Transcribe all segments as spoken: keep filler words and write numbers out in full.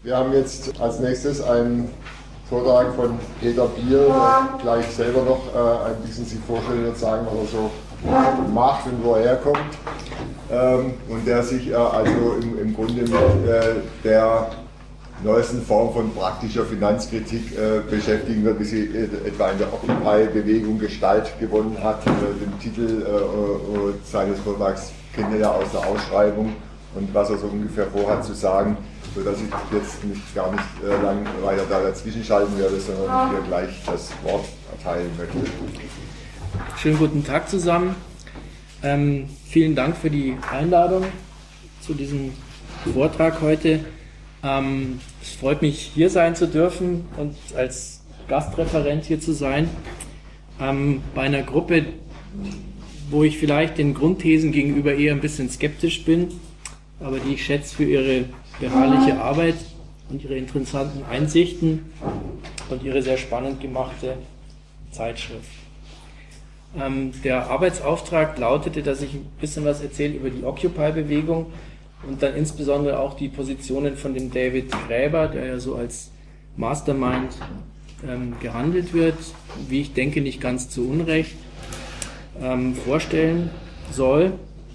Wir haben jetzt als nächstes einen Vortrag von Peter Bier, der gleich selber noch äh, ein bisschen sich vorstellen wird, sagen, was er so macht und wo er herkommt. Ähm, und der sich äh, also im, im Grunde mit äh, der neuesten Form von praktischer Finanzkritik äh, beschäftigen wird, wie sie äh, etwa in der Occupy-Bewegung Gestalt gewonnen hat. Äh, den Titel äh, äh, seines Vortrags kennt ihr ja aus der Ausschreibung und was er so ungefähr vorhat zu sagen, sodass ich jetzt nicht, gar nicht äh, lang weiter da dazwischen schalten werde, sondern hier gleich das Wort erteilen möchte. Schönen guten Tag zusammen. Ähm, vielen Dank für die Einladung zu diesem Vortrag heute. Ähm, es freut mich, hier sein zu dürfen und als Gastreferent hier zu sein. Ähm, bei einer Gruppe, wo ich vielleicht den Grundthesen gegenüber eher ein bisschen skeptisch bin, aber die ich schätze für ihre beharrliche Arbeit und ihre interessanten Einsichten und ihre sehr spannend gemachte Zeitschrift. Ähm, der Arbeitsauftrag lautete, dass ich ein bisschen was erzähle über die Occupy-Bewegung und dann insbesondere auch die Positionen von dem David Graeber, der ja so als Mastermind ähm, gehandelt wird, wie ich denke, nicht ganz zu Unrecht, ähm, vorstellen soll.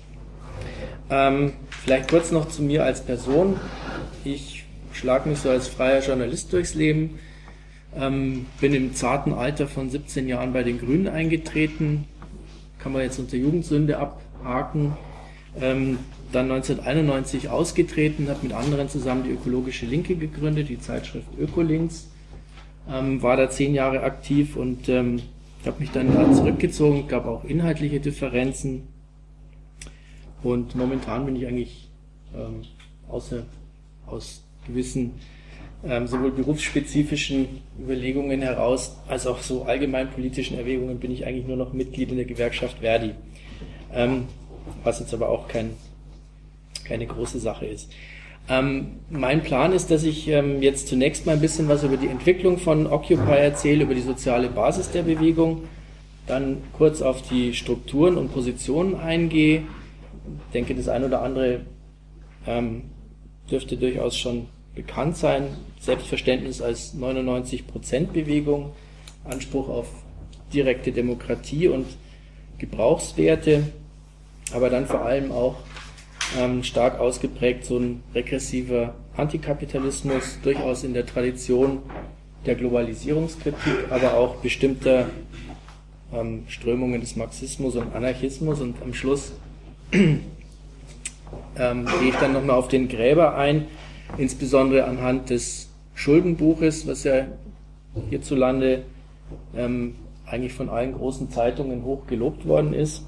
Ähm, vielleicht kurz noch zu mir als Person. Ich schlage mich so als freier Journalist durchs Leben, ähm, bin im zarten Alter von siebzehn Jahren bei den Grünen eingetreten, kann man jetzt unter Jugendsünde abhaken, ähm, dann neunzehnhunderteinundneunzig ausgetreten, habe mit anderen zusammen die Ökologische Linke gegründet, die Zeitschrift Ökolinks, ähm, war da zehn Jahre aktiv und ähm, habe mich dann da zurückgezogen, gab auch inhaltliche Differenzen und momentan bin ich eigentlich ähm, außer, aus gewissen ähm, sowohl berufsspezifischen Überlegungen heraus als auch so allgemeinpolitischen Erwägungen bin ich eigentlich nur noch Mitglied in der Gewerkschaft Verdi, ähm, was jetzt aber auch kein keine große Sache ist. Ähm, mein Plan ist, dass ich ähm, jetzt zunächst mal ein bisschen was über die Entwicklung von Occupy erzähle, über die soziale Basis der Bewegung, dann kurz auf die Strukturen und Positionen eingehe. Ich denke, das ein oder andere ähm, dürfte durchaus schon bekannt sein. Selbstverständnis als neunundneunzig Prozent Bewegung, Anspruch auf direkte Demokratie und Gebrauchswerte, aber dann vor allem auch Ähm, stark ausgeprägt so ein regressiver Antikapitalismus, durchaus in der Tradition der Globalisierungskritik, aber auch bestimmter ähm, Strömungen des Marxismus und Anarchismus. Und am Schluss ähm, gehe ich dann nochmal auf den Graeber ein, insbesondere anhand des Schuldenbuches, was ja hierzulande ähm, eigentlich von allen großen Zeitungen hoch gelobt worden ist.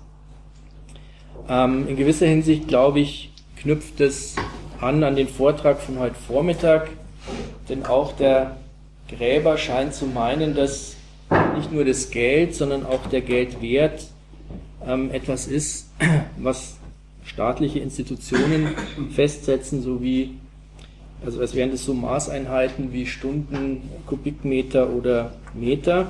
Ähm, in gewisser Hinsicht, glaube ich, knüpft es an an den Vortrag von heute Vormittag, denn auch der Graeber scheint zu meinen, dass nicht nur das Geld, sondern auch der Geldwert ähm, etwas ist, was staatliche Institutionen festsetzen, sowie, also als wären das so Maßeinheiten wie Stunden, Kubikmeter oder Meter.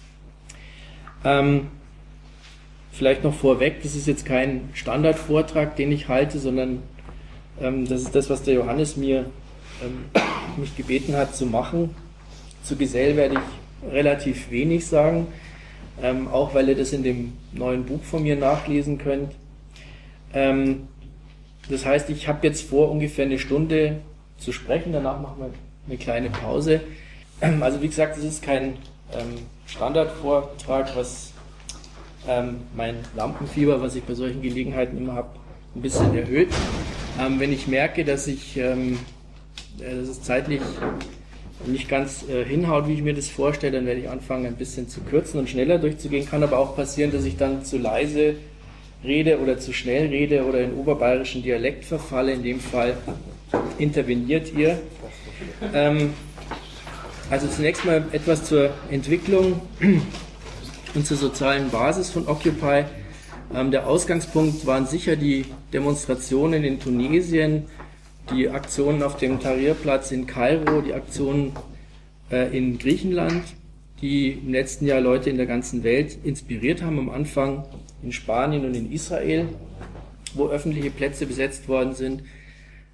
Ähm, Vielleicht noch vorweg, das ist jetzt kein Standardvortrag, den ich halte, sondern ähm, das ist das, was der Johannes mir ähm, mich gebeten hat zu machen. Zu Gesell werde ich relativ wenig sagen, ähm, auch weil ihr das in dem neuen Buch von mir nachlesen könnt. Ähm, das heißt, ich habe jetzt vor, ungefähr eine Stunde zu sprechen, danach machen wir eine kleine Pause. Ähm, also wie gesagt, das ist kein ähm, Standardvortrag, was Ähm, mein Lampenfieber, was ich bei solchen Gelegenheiten immer habe, ein bisschen erhöht. Ähm, wenn ich merke, dass ich ähm, äh, dass es zeitlich nicht ganz äh, hinhaut, wie ich mir das vorstelle, dann werde ich anfangen, ein bisschen zu kürzen und schneller durchzugehen. Kann aber auch passieren, dass ich dann zu leise rede oder zu schnell rede oder in oberbayerischen Dialekt verfalle. In dem Fall interveniert ihr. Ähm, also zunächst mal etwas zur Entwicklung und zur sozialen Basis von Occupy. Ähm, der Ausgangspunkt waren sicher die Demonstrationen in Tunesien, die Aktionen auf dem Tahrirplatz in Kairo, die Aktionen äh, in Griechenland, die im letzten Jahr Leute in der ganzen Welt inspiriert haben, am Anfang in Spanien und in Israel, wo öffentliche Plätze besetzt worden sind.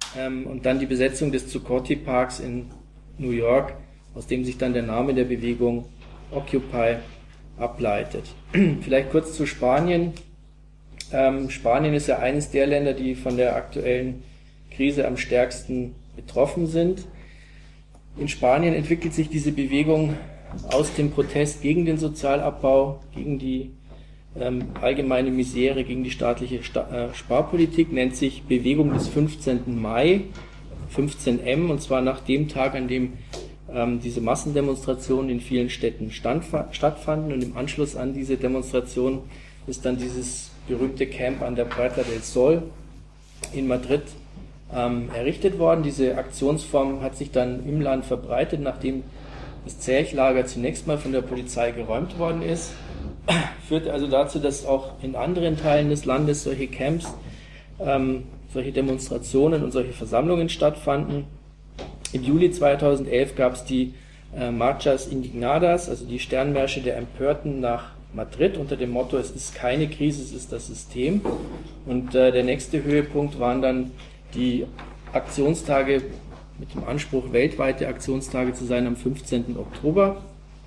ähm, und dann die Besetzung des Zuccotti Parks in New York, aus dem sich dann der Name der Bewegung Occupy ableitet. Vielleicht kurz zu Spanien. Ähm, Spanien ist ja eines der Länder, die von der aktuellen Krise am stärksten betroffen sind. In Spanien entwickelt sich diese Bewegung aus dem Protest gegen den Sozialabbau, gegen die ähm, allgemeine Misere, gegen die staatliche Sta- äh, Sparpolitik, nennt sich Bewegung des fünfzehnten Mai, fünfzehn M, und zwar nach dem Tag, an dem ähm, diese Massendemonstrationen in vielen Städten standfa- stattfanden, und im Anschluss an diese Demonstration ist dann dieses berühmte Camp an der Puerta del Sol in Madrid ähm, errichtet worden. Diese Aktionsform hat sich dann im Land verbreitet, nachdem das Zerchlager zunächst mal von der Polizei geräumt worden ist. Führte also dazu, dass auch in anderen Teilen des Landes solche Camps, ähm, solche Demonstrationen und solche Versammlungen stattfanden. Im Juli zweitausendelf gab es die äh, Marchas Indignadas, also die Sternmärsche der Empörten nach Madrid unter dem Motto, es ist keine Krise, es ist das System. Und äh, der nächste Höhepunkt waren dann die Aktionstage mit dem Anspruch, weltweite Aktionstage zu sein, am fünfzehnten Oktober.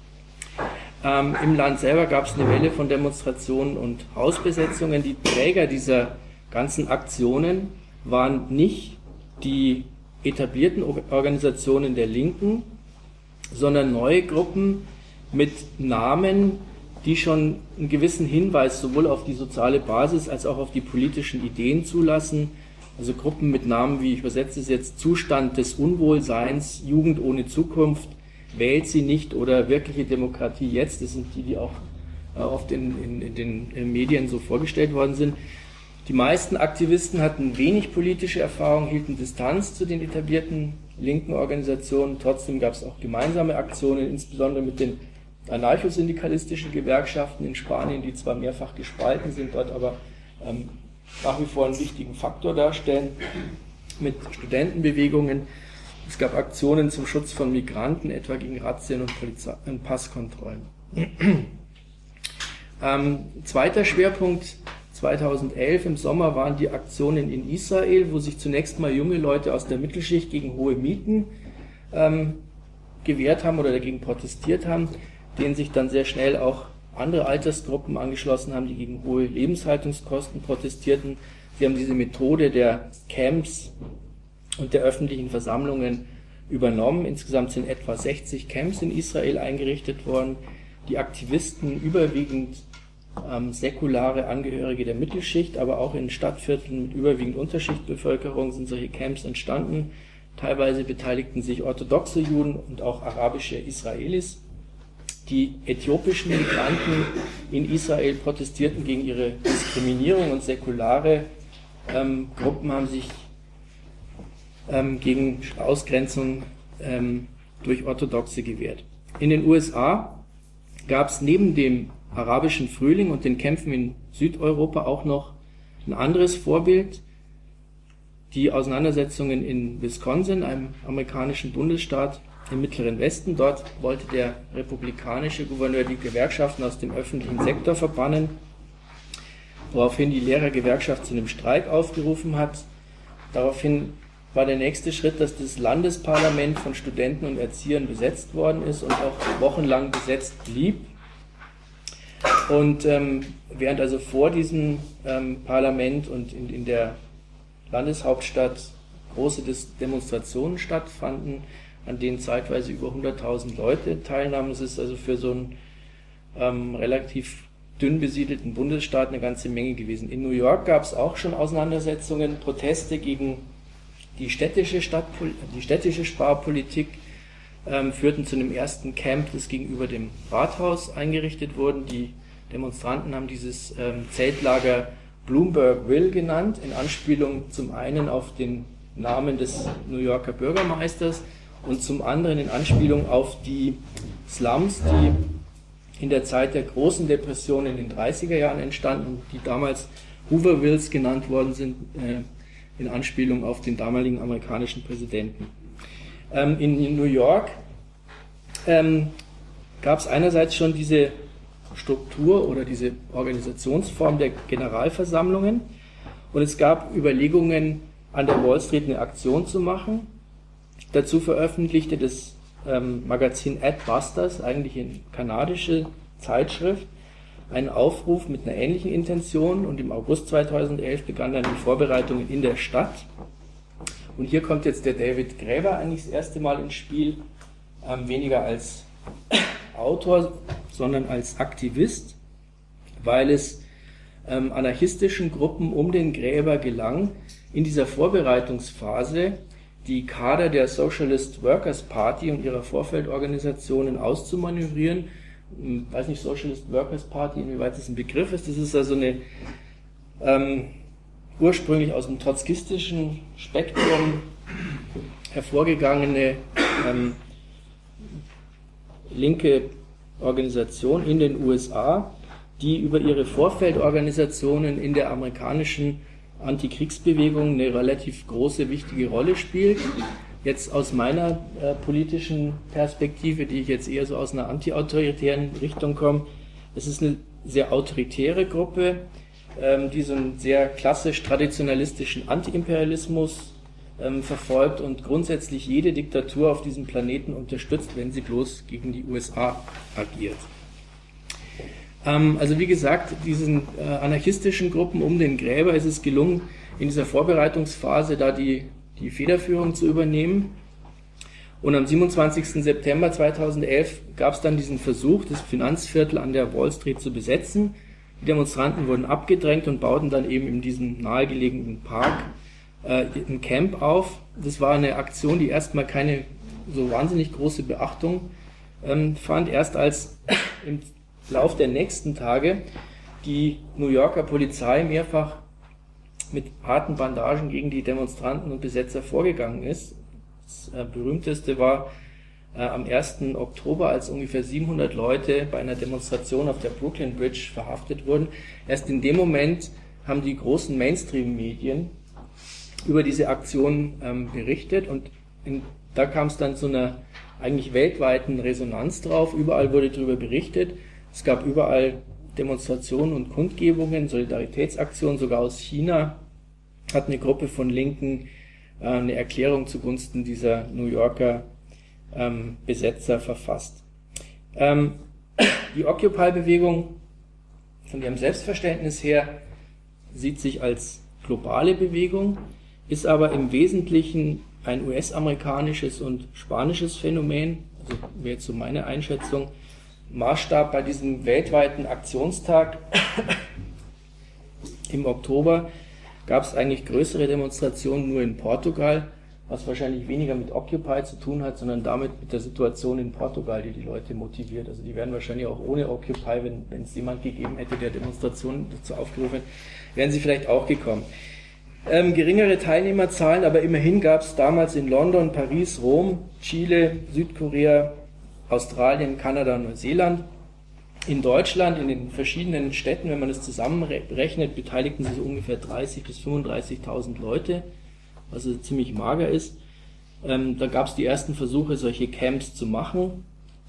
Ähm, Im Land selber gab es eine Welle von Demonstrationen und Hausbesetzungen. Die Träger dieser ganzen Aktionen waren nicht die etablierten Organisationen der Linken, sondern neue Gruppen mit Namen, die schon einen gewissen Hinweis sowohl auf die soziale Basis als auch auf die politischen Ideen zulassen. Also Gruppen mit Namen wie, ich übersetze es jetzt, Zustand des Unwohlseins, Jugend ohne Zukunft, wählt sie nicht oder wirkliche Demokratie jetzt. Das sind die, die auch äh, oft in, in, in den in Medien so vorgestellt worden sind. Die meisten Aktivisten hatten wenig politische Erfahrung, hielten Distanz zu den etablierten linken Organisationen. Trotzdem gab es auch gemeinsame Aktionen, insbesondere mit den anarchosyndikalistischen Gewerkschaften in Spanien, die zwar mehrfach gespalten sind, dort aber ähm, nach wie vor einen wichtigen Faktor darstellen, mit Studentenbewegungen. Es gab Aktionen zum Schutz von Migranten, etwa gegen Razzien und, Polizei- und Passkontrollen. ähm, zweiter Schwerpunkt zweitausendelf im Sommer waren die Aktionen in Israel, wo sich zunächst mal junge Leute aus der Mittelschicht gegen hohe Mieten ähm, gewehrt haben oder dagegen protestiert haben, denen sich dann sehr schnell auch andere Altersgruppen angeschlossen haben, die gegen hohe Lebenshaltungskosten protestierten. Sie haben diese Methode der Camps und der öffentlichen Versammlungen übernommen. Insgesamt sind etwa sechzig Camps in Israel eingerichtet worden. Die Aktivisten, überwiegend ähm, säkulare Angehörige der Mittelschicht, aber auch in Stadtvierteln mit überwiegend Unterschichtbevölkerung sind solche Camps entstanden. Teilweise beteiligten sich orthodoxe Juden und auch arabische Israelis. Die äthiopischen Migranten in Israel protestierten gegen ihre Diskriminierung, und säkulare ähm, Gruppen haben sich ähm, gegen Ausgrenzung ähm, durch Orthodoxe gewehrt. In den U S A gab es neben dem arabischen Frühling und den Kämpfen in Südeuropa auch noch ein anderes Vorbild, die Auseinandersetzungen in Wisconsin, einem amerikanischen Bundesstaat im Mittleren Westen. Dort wollte der republikanische Gouverneur die Gewerkschaften aus dem öffentlichen Sektor verbannen, woraufhin die Lehrergewerkschaft zu einem Streik aufgerufen hat. Daraufhin war der nächste Schritt, dass das Landesparlament von Studenten und Erziehern besetzt worden ist und auch wochenlang besetzt blieb. Und ähm, während also vor diesem ähm, Parlament und in, in der Landeshauptstadt große Des- Demonstrationen stattfanden, an denen zeitweise über hunderttausend Leute teilnahmen. Es ist also für so einen ähm, relativ dünn besiedelten Bundesstaat eine ganze Menge gewesen. In New York gab es auch schon Auseinandersetzungen, Proteste gegen die städtische, Stadtpol- die städtische Sparpolitik, ähm, führten zu einem ersten Camp, das gegenüber dem Rathaus eingerichtet wurde. Die Demonstranten haben dieses ähm, Zeltlager Bloombergville genannt, in Anspielung zum einen auf den Namen des New Yorker Bürgermeisters und zum anderen in Anspielung auf die Slums, die in der Zeit der großen Depression in den dreißiger Jahren entstanden, die damals Hoovervilles genannt worden sind, äh, in Anspielung auf den damaligen amerikanischen Präsidenten. Ähm, in, in New York ähm, gab es einerseits schon diese Struktur oder diese Organisationsform der Generalversammlungen, und es gab Überlegungen, an der Wall Street eine Aktion zu machen. Dazu veröffentlichte das ähm, Magazin Adbusters, eigentlich eine kanadische Zeitschrift, einen Aufruf mit einer ähnlichen Intention, und im August zweitausendelf begannen dann die Vorbereitungen in der Stadt. Und hier kommt jetzt der David Graeber eigentlich das erste Mal ins Spiel, ähm, weniger als Autor, sondern als Aktivist, weil es ähm, anarchistischen Gruppen um den Graeber gelang, in dieser Vorbereitungsphase die Kader der Socialist Workers Party und ihrer Vorfeldorganisationen auszumanövrieren. Ich weiß nicht, Socialist Workers Party, inwieweit das ein Begriff ist. Das ist also eine ähm, ursprünglich aus dem trotzkistischen Spektrum hervorgegangene ähm, linke Organisation in den U S A, die über ihre Vorfeldorganisationen in der amerikanischen Antikriegsbewegung eine relativ große, wichtige Rolle spielt. Jetzt aus meiner äh, politischen Perspektive, die ich jetzt eher so aus einer antiautoritären Richtung komme, es ist eine sehr autoritäre Gruppe, ähm, die so einen sehr klassisch traditionalistischen Antiimperialismus ähm, verfolgt und grundsätzlich jede Diktatur auf diesem Planeten unterstützt, wenn sie bloß gegen die U S A agiert. Ähm, also wie gesagt, diesen äh, anarchistischen Gruppen um den Graeber ist es gelungen, in dieser Vorbereitungsphase da die die Federführung zu übernehmen. Und am siebenundzwanzigsten September zweitausendelf gab es dann diesen Versuch, das Finanzviertel an der Wall Street zu besetzen. Die Demonstranten wurden abgedrängt und bauten dann eben in diesem nahegelegenen Park äh, ein Camp auf. Das war eine Aktion, die erstmal keine so wahnsinnig große Beachtung ähm, fand. Erst als im Lauf der nächsten Tage die New Yorker Polizei mehrfach mit harten Bandagen gegen die Demonstranten und Besetzer vorgegangen ist. Das äh, berühmteste war äh, am ersten Oktober, als ungefähr siebenhundert Leute bei einer Demonstration auf der Brooklyn Bridge verhaftet wurden. Erst in dem Moment haben die großen Mainstream-Medien über diese Aktion ähm, berichtet, und in, da kam es dann zu einer eigentlich weltweiten Resonanz drauf. Überall wurde darüber berichtet. Es gab überall Demonstrationen und Kundgebungen, Solidaritätsaktionen, sogar aus China hat eine Gruppe von Linken äh, eine Erklärung zugunsten dieser New Yorker ähm, Besetzer verfasst. Ähm, die Occupy-Bewegung von ihrem Selbstverständnis her sieht sich als globale Bewegung, ist aber im Wesentlichen ein U S-amerikanisches und spanisches Phänomen, also wäre jetzt so meine Einschätzung. Maßstab bei diesem weltweiten Aktionstag im Oktober gab es eigentlich größere Demonstrationen nur in Portugal, was wahrscheinlich weniger mit Occupy zu tun hat, sondern damit mit der Situation in Portugal, die die Leute motiviert. Also die wären wahrscheinlich auch ohne Occupy, wenn wenn es jemand gegeben hätte, der Demonstrationen dazu aufgerufen hat, wären sie vielleicht auch gekommen. Ähm, geringere Teilnehmerzahlen, aber immerhin gab es damals in London, Paris, Rom, Chile, Südkorea, Australien, Kanada und Neuseeland. In Deutschland, in den verschiedenen Städten, wenn man das zusammenrechnet, beteiligten sich so ungefähr dreißigtausend bis fünfunddreißigtausend Leute, was also ziemlich mager ist. Ähm, da gab es die ersten Versuche, solche Camps zu machen,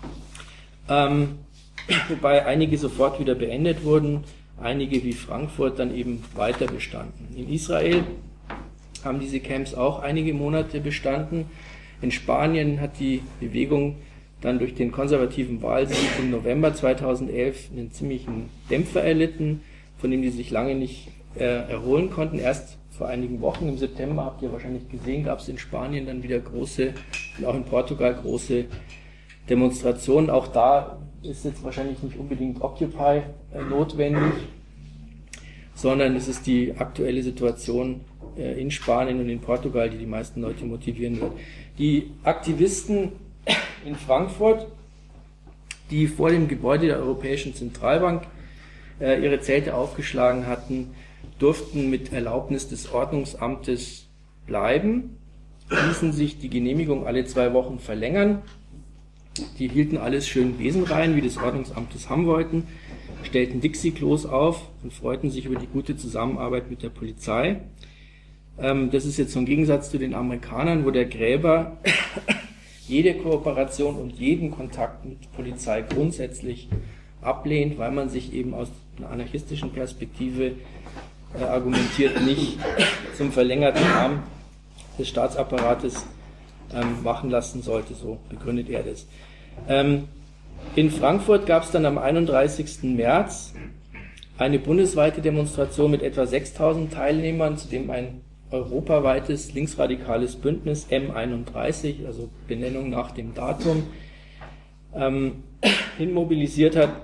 ähm, wobei einige sofort wieder beendet wurden, einige wie Frankfurt dann eben weiter bestanden. In Israel haben diese Camps auch einige Monate bestanden. In Spanien hat die Bewegung dann durch den konservativen Wahlsieg im November zweitausendelf einen ziemlichen Dämpfer erlitten, von dem die sich lange nicht äh, erholen konnten. Erst vor einigen Wochen, im September, habt ihr wahrscheinlich gesehen, gab es in Spanien dann wieder große, und auch in Portugal große Demonstrationen. Auch da ist jetzt wahrscheinlich nicht unbedingt Occupy äh, notwendig, sondern es ist die aktuelle Situation äh, in Spanien und in Portugal, die die meisten Leute motivieren wird. Die Aktivisten in Frankfurt, die vor dem Gebäude der Europäischen Zentralbank äh, ihre Zelte aufgeschlagen hatten, durften mit Erlaubnis des Ordnungsamtes bleiben, ließen sich die Genehmigung alle zwei Wochen verlängern. Die hielten alles schön besenrein, wie das Ordnungsamt es haben wollten, stellten Dixie-Klos auf und freuten sich über die gute Zusammenarbeit mit der Polizei. Ähm, das ist jetzt so ein Gegensatz zu den Amerikanern, wo der Graeber jede Kooperation und jeden Kontakt mit Polizei grundsätzlich ablehnt, weil man sich eben aus einer anarchistischen Perspektive äh, argumentiert, nicht zum verlängerten Arm des Staatsapparates ähm, machen lassen sollte, so begründet er das. Ähm, in Frankfurt gab es dann am einunddreißigsten März eine bundesweite Demonstration mit etwa sechstausend Teilnehmern, zu dem ein europaweites linksradikales Bündnis M einunddreißig, also Benennung nach dem Datum, ähm, hinmobilisiert hat.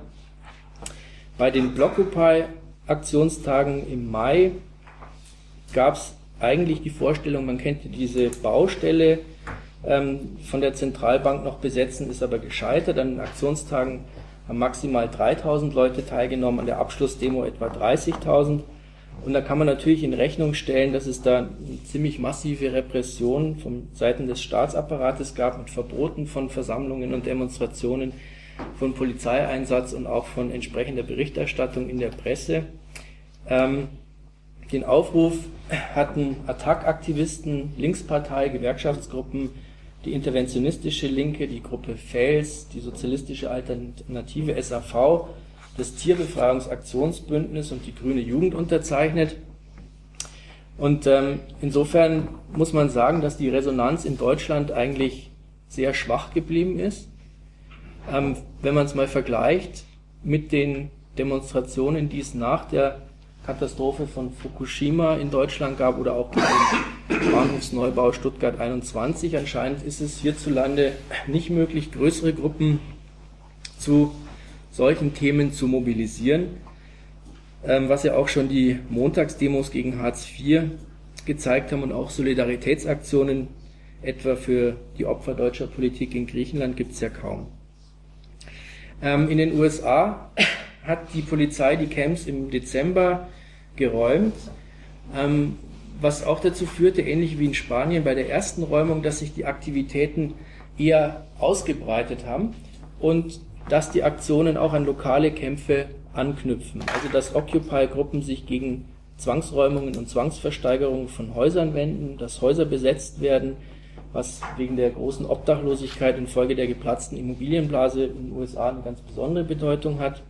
Bei den Blockupy-Aktionstagen im Mai gab es eigentlich die Vorstellung, man könnte diese Baustelle ähm, von der Zentralbank noch besetzen, ist aber gescheitert. An den Aktionstagen haben maximal dreitausend Leute teilgenommen, an der Abschlussdemo etwa dreißigtausend. Und da kann man natürlich in Rechnung stellen, dass es da eine ziemlich massive Repression von Seiten des Staatsapparates gab, mit Verboten von Versammlungen und Demonstrationen, von Polizeieinsatz und auch von entsprechender Berichterstattung in der Presse. Ähm, den Aufruf hatten Attac-Aktivisten, Linkspartei, Gewerkschaftsgruppen, die interventionistische Linke, die Gruppe Fels, die sozialistische Alternative S A V, das Tierbefreiungsaktionsbündnis und die Grüne Jugend unterzeichnet. Und ähm, insofern muss man sagen, dass die Resonanz in Deutschland eigentlich sehr schwach geblieben ist. Ähm, wenn man es mal vergleicht mit den Demonstrationen, die es nach der Katastrophe von Fukushima in Deutschland gab oder auch gegen den Bahnhofsneubau Stuttgart einundzwanzig, anscheinend ist es hierzulande nicht möglich, größere Gruppen zu solchen Themen zu mobilisieren, ähm, was ja auch schon die Montagsdemos gegen Hartz vier gezeigt haben und auch Solidaritätsaktionen, etwa für die Opfer deutscher Politik in Griechenland, gibt es ja kaum. Ähm, in den U S A hat die Polizei die Camps im Dezember geräumt, ähm, was auch dazu führte, ähnlich wie in Spanien bei der ersten Räumung, dass sich die Aktivitäten eher ausgebreitet haben und dass die Aktionen auch an lokale Kämpfe anknüpfen. Also dass Occupy-Gruppen sich gegen Zwangsräumungen und Zwangsversteigerungen von Häusern wenden, dass Häuser besetzt werden, was wegen der großen Obdachlosigkeit infolge der geplatzten Immobilienblase in den U S A eine ganz besondere Bedeutung hat.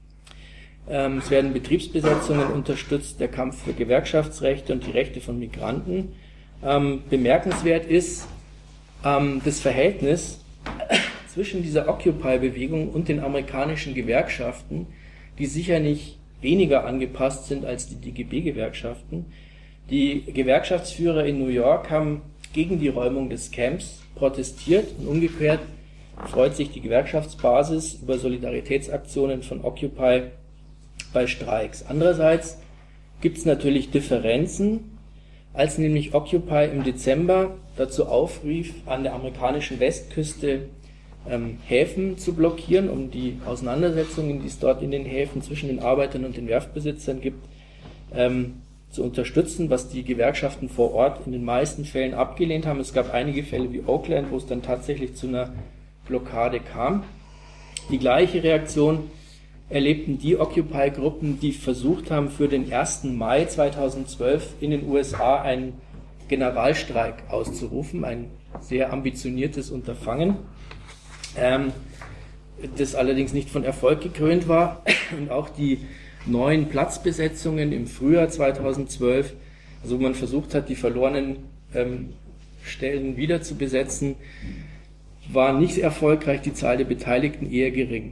Ähm, es werden Betriebsbesetzungen unterstützt, der Kampf für Gewerkschaftsrechte und die Rechte von Migranten. Ähm, bemerkenswert ist ähm, das Verhältnis zwischen dieser Occupy-Bewegung und den amerikanischen Gewerkschaften, die sicher nicht weniger angepasst sind als die D G B-Gewerkschaften. Die Gewerkschaftsführer in New York haben gegen die Räumung des Camps protestiert und umgekehrt freut sich die Gewerkschaftsbasis über Solidaritätsaktionen von Occupy bei Streiks. Andererseits gibt es natürlich Differenzen, als nämlich Occupy im Dezember dazu aufrief, an der amerikanischen Westküste ähm, Häfen zu blockieren, um die Auseinandersetzungen, die es dort in den Häfen zwischen den Arbeitern und den Werftbesitzern gibt, ähm, zu unterstützen, was die Gewerkschaften vor Ort in den meisten Fällen abgelehnt haben. Es gab einige Fälle wie Oakland, wo es dann tatsächlich zu einer Blockade kam. Die gleiche Reaktion erlebten die Occupy-Gruppen, die versucht haben, für den ersten Mai zweitausendzwölf in den U S A einen Generalstreik auszurufen, ein sehr ambitioniertes Unterfangen, ähm, das allerdings nicht von Erfolg gekrönt war. Und auch die neuen Platzbesetzungen im Frühjahr zweitausendzwölf, also wo man versucht hat, die verlorenen ähm, Stellen wieder zu besetzen, war nicht erfolgreich, die Zahl der Beteiligten eher gering.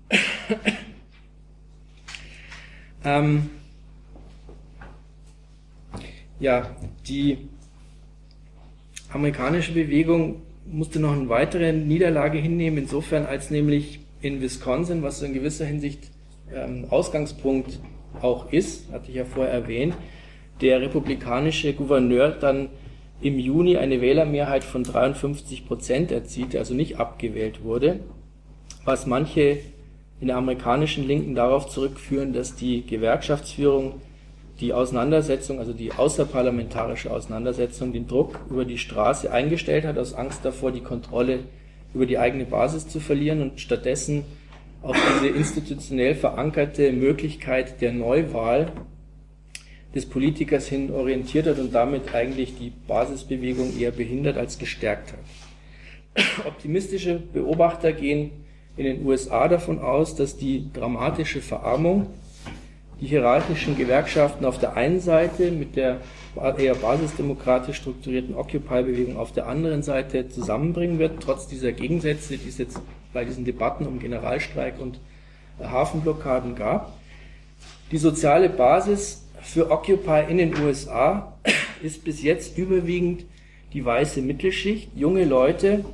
ähm, ja, die amerikanische Bewegung musste noch eine weitere Niederlage hinnehmen, insofern als nämlich in Wisconsin, was so in gewisser Hinsicht ähm, Ausgangspunkt auch ist, hatte ich ja vorher erwähnt, der republikanische Gouverneur dann im Juni eine Wählermehrheit von dreiundfünfzig Prozent erzielte, also nicht abgewählt wurde, was manche in der amerikanischen Linken darauf zurückführen, dass die Gewerkschaftsführung die Auseinandersetzung, also die außerparlamentarische Auseinandersetzung, den Druck über die Straße eingestellt hat, aus Angst davor, die Kontrolle über die eigene Basis zu verlieren und stattdessen auf diese institutionell verankerte Möglichkeit der Neuwahl des Politikers hin orientiert hat und damit eigentlich die Basisbewegung eher behindert als gestärkt hat. Optimistische Beobachter gehen in den U S A davon aus, dass die dramatische Verarmung die hierarchischen Gewerkschaften auf der einen Seite mit der eher basisdemokratisch strukturierten Occupy-Bewegung auf der anderen Seite zusammenbringen wird, trotz dieser Gegensätze, die es jetzt bei diesen Debatten um Generalstreik und Hafenblockaden gab. Die soziale Basis für Occupy in den U S A ist bis jetzt überwiegend die weiße Mittelschicht, junge Leute,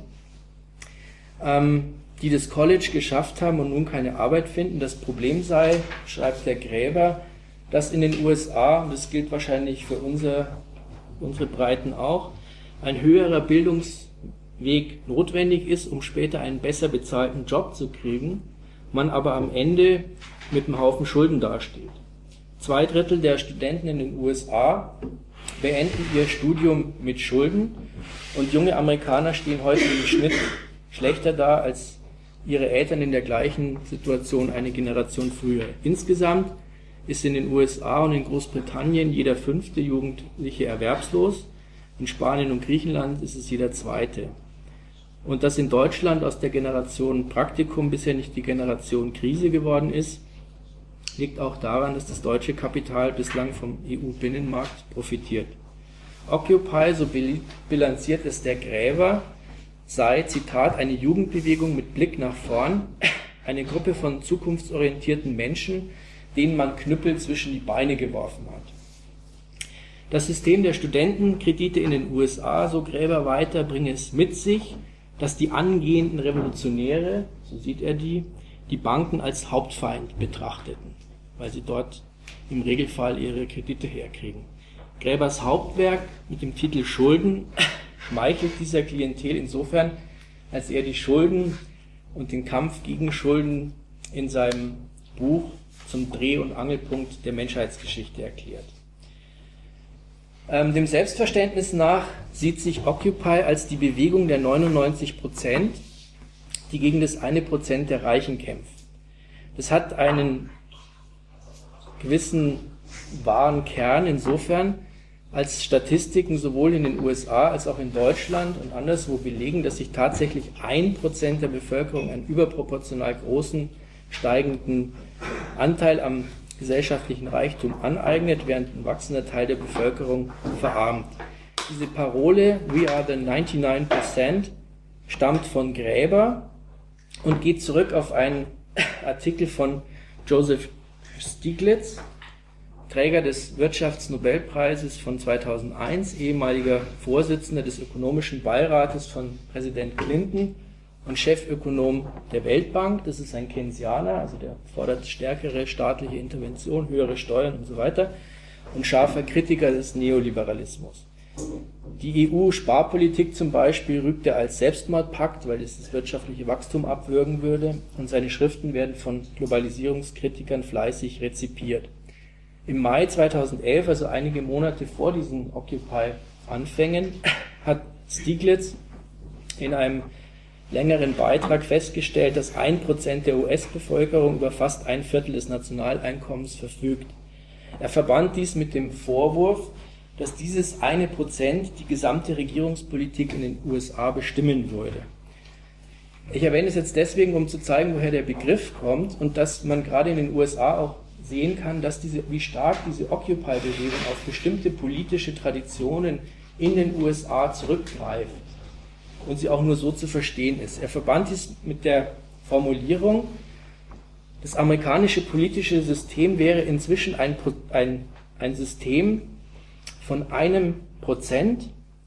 ähm, die das College geschafft haben und nun keine Arbeit finden. Das Problem sei, schreibt der Gräber, dass in den U S A, und das gilt wahrscheinlich für unser, unsere Breiten auch, ein höherer Bildungsweg notwendig ist, um später einen besser bezahlten Job zu kriegen, man aber am Ende mit einem Haufen Schulden dasteht. Zwei Drittel der Studenten in den U S A beenden ihr Studium mit Schulden und junge Amerikaner stehen heute im Schnitt schlechter da als ihre Eltern in der gleichen Situation eine Generation früher. Insgesamt ist in den U S A und in Großbritannien jeder fünfte Jugendliche erwerbslos. In Spanien und Griechenland ist es jeder zweite. Und dass in Deutschland aus der Generation Praktikum bisher nicht die Generation Krise geworden ist, liegt auch daran, dass das deutsche Kapital bislang vom E U-Binnenmarkt profitiert. Occupy, so bilanziert es der Gräber, sei, Zitat, eine Jugendbewegung mit Blick nach vorn, eine Gruppe von zukunftsorientierten Menschen, denen man Knüppel zwischen die Beine geworfen hat. Das System der Studentenkredite in den U S A, so Gräber weiter, bringe es mit sich, dass die angehenden Revolutionäre, so sieht er die, die Banken als Hauptfeind betrachteten, weil sie dort im Regelfall ihre Kredite herkriegen. Gräbers Hauptwerk mit dem Titel Schulden schmeichelt dieser Klientel insofern, als er die Schulden und den Kampf gegen Schulden in seinem Buch zum Dreh- und Angelpunkt der Menschheitsgeschichte erklärt. Ähm, dem Selbstverständnis nach sieht sich Occupy als die Bewegung der neunundneunzig Prozent, die gegen das eine Prozent der Reichen kämpft. Das hat einen gewissen wahren Kern insofern, als Statistiken sowohl in den U S A als auch in Deutschland und anderswo belegen, dass sich tatsächlich ein Prozent der Bevölkerung einen überproportional großen, steigenden Anteil am gesellschaftlichen Reichtum aneignet, während ein wachsender Teil der Bevölkerung verarmt. Diese Parole, We are the ninety-nine percent, stammt von Gräber und geht zurück auf einen Artikel von Joseph Stiglitz, Träger des Wirtschaftsnobelpreises von zweitausendeins, ehemaliger Vorsitzender des Ökonomischen Beirates von Präsident Clinton und Chefökonom der Weltbank. Das ist ein Keynesianer, also der fordert stärkere staatliche Intervention, höhere Steuern und so weiter, und scharfer Kritiker des Neoliberalismus. Die E U-Sparpolitik zum Beispiel rügt er als Selbstmordpakt, weil es das wirtschaftliche Wachstum abwürgen würde, und seine Schriften werden von Globalisierungskritikern fleißig rezipiert. Im Mai zweitausendelf, also einige Monate vor diesen Occupy-Anfängen, hat Stiglitz in einem längeren Beitrag festgestellt, dass ein Prozent der U S-Bevölkerung über fast ein Viertel des Nationaleinkommens verfügt. Er verband dies mit dem Vorwurf, dass dieses eine Prozent die gesamte Regierungspolitik in den U S A bestimmen würde. Ich erwähne es jetzt deswegen, um zu zeigen, woher der Begriff kommt und dass man gerade in den U S A auch sehen kann, dass diese, wie stark diese Occupy-Bewegung auf bestimmte politische Traditionen in den U S A zurückgreift und sie auch nur so zu verstehen ist. Er verband dies mit der Formulierung, das amerikanische politische System wäre inzwischen ein, ein, ein System von einem Prozent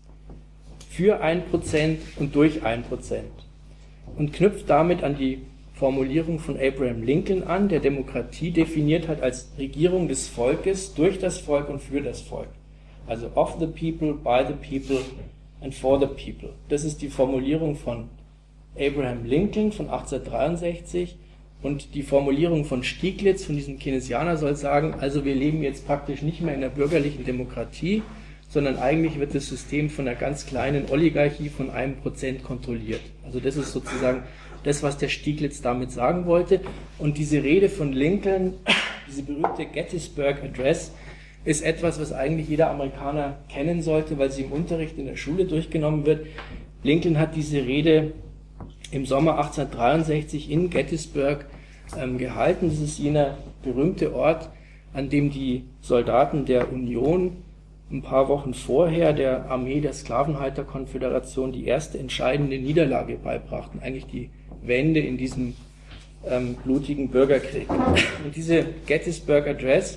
für ein Prozent und durch ein Prozent und knüpft damit an die Formulierung von Abraham Lincoln an, der Demokratie definiert hat als Regierung des Volkes, durch das Volk und für das Volk. Also of the people, by the people and for the people. Das ist die Formulierung von Abraham Lincoln von achtzehnhundertdreiundsechzig, und die Formulierung von Stiglitz, von diesem Keynesianer, soll sagen, also wir leben jetzt praktisch nicht mehr in einer bürgerlichen Demokratie, sondern eigentlich wird das System von einer ganz kleinen Oligarchie von einem Prozent kontrolliert. Also das ist sozusagen das, was der Stiglitz damit sagen wollte. Und diese Rede von Lincoln, diese berühmte Gettysburg Address, ist etwas, was eigentlich jeder Amerikaner kennen sollte, weil sie im Unterricht in der Schule durchgenommen wird. Lincoln hat diese Rede im Sommer achtzehnhundertdreiundsechzig in Gettysburg ähm, gehalten. Das ist jener berühmte Ort, an dem die Soldaten der Union ein paar Wochen vorher der Armee der Sklavenhalterkonföderation die erste entscheidende Niederlage beibrachten, eigentlich die Wende in diesem ähm, blutigen Bürgerkrieg. Und diese Gettysburg Address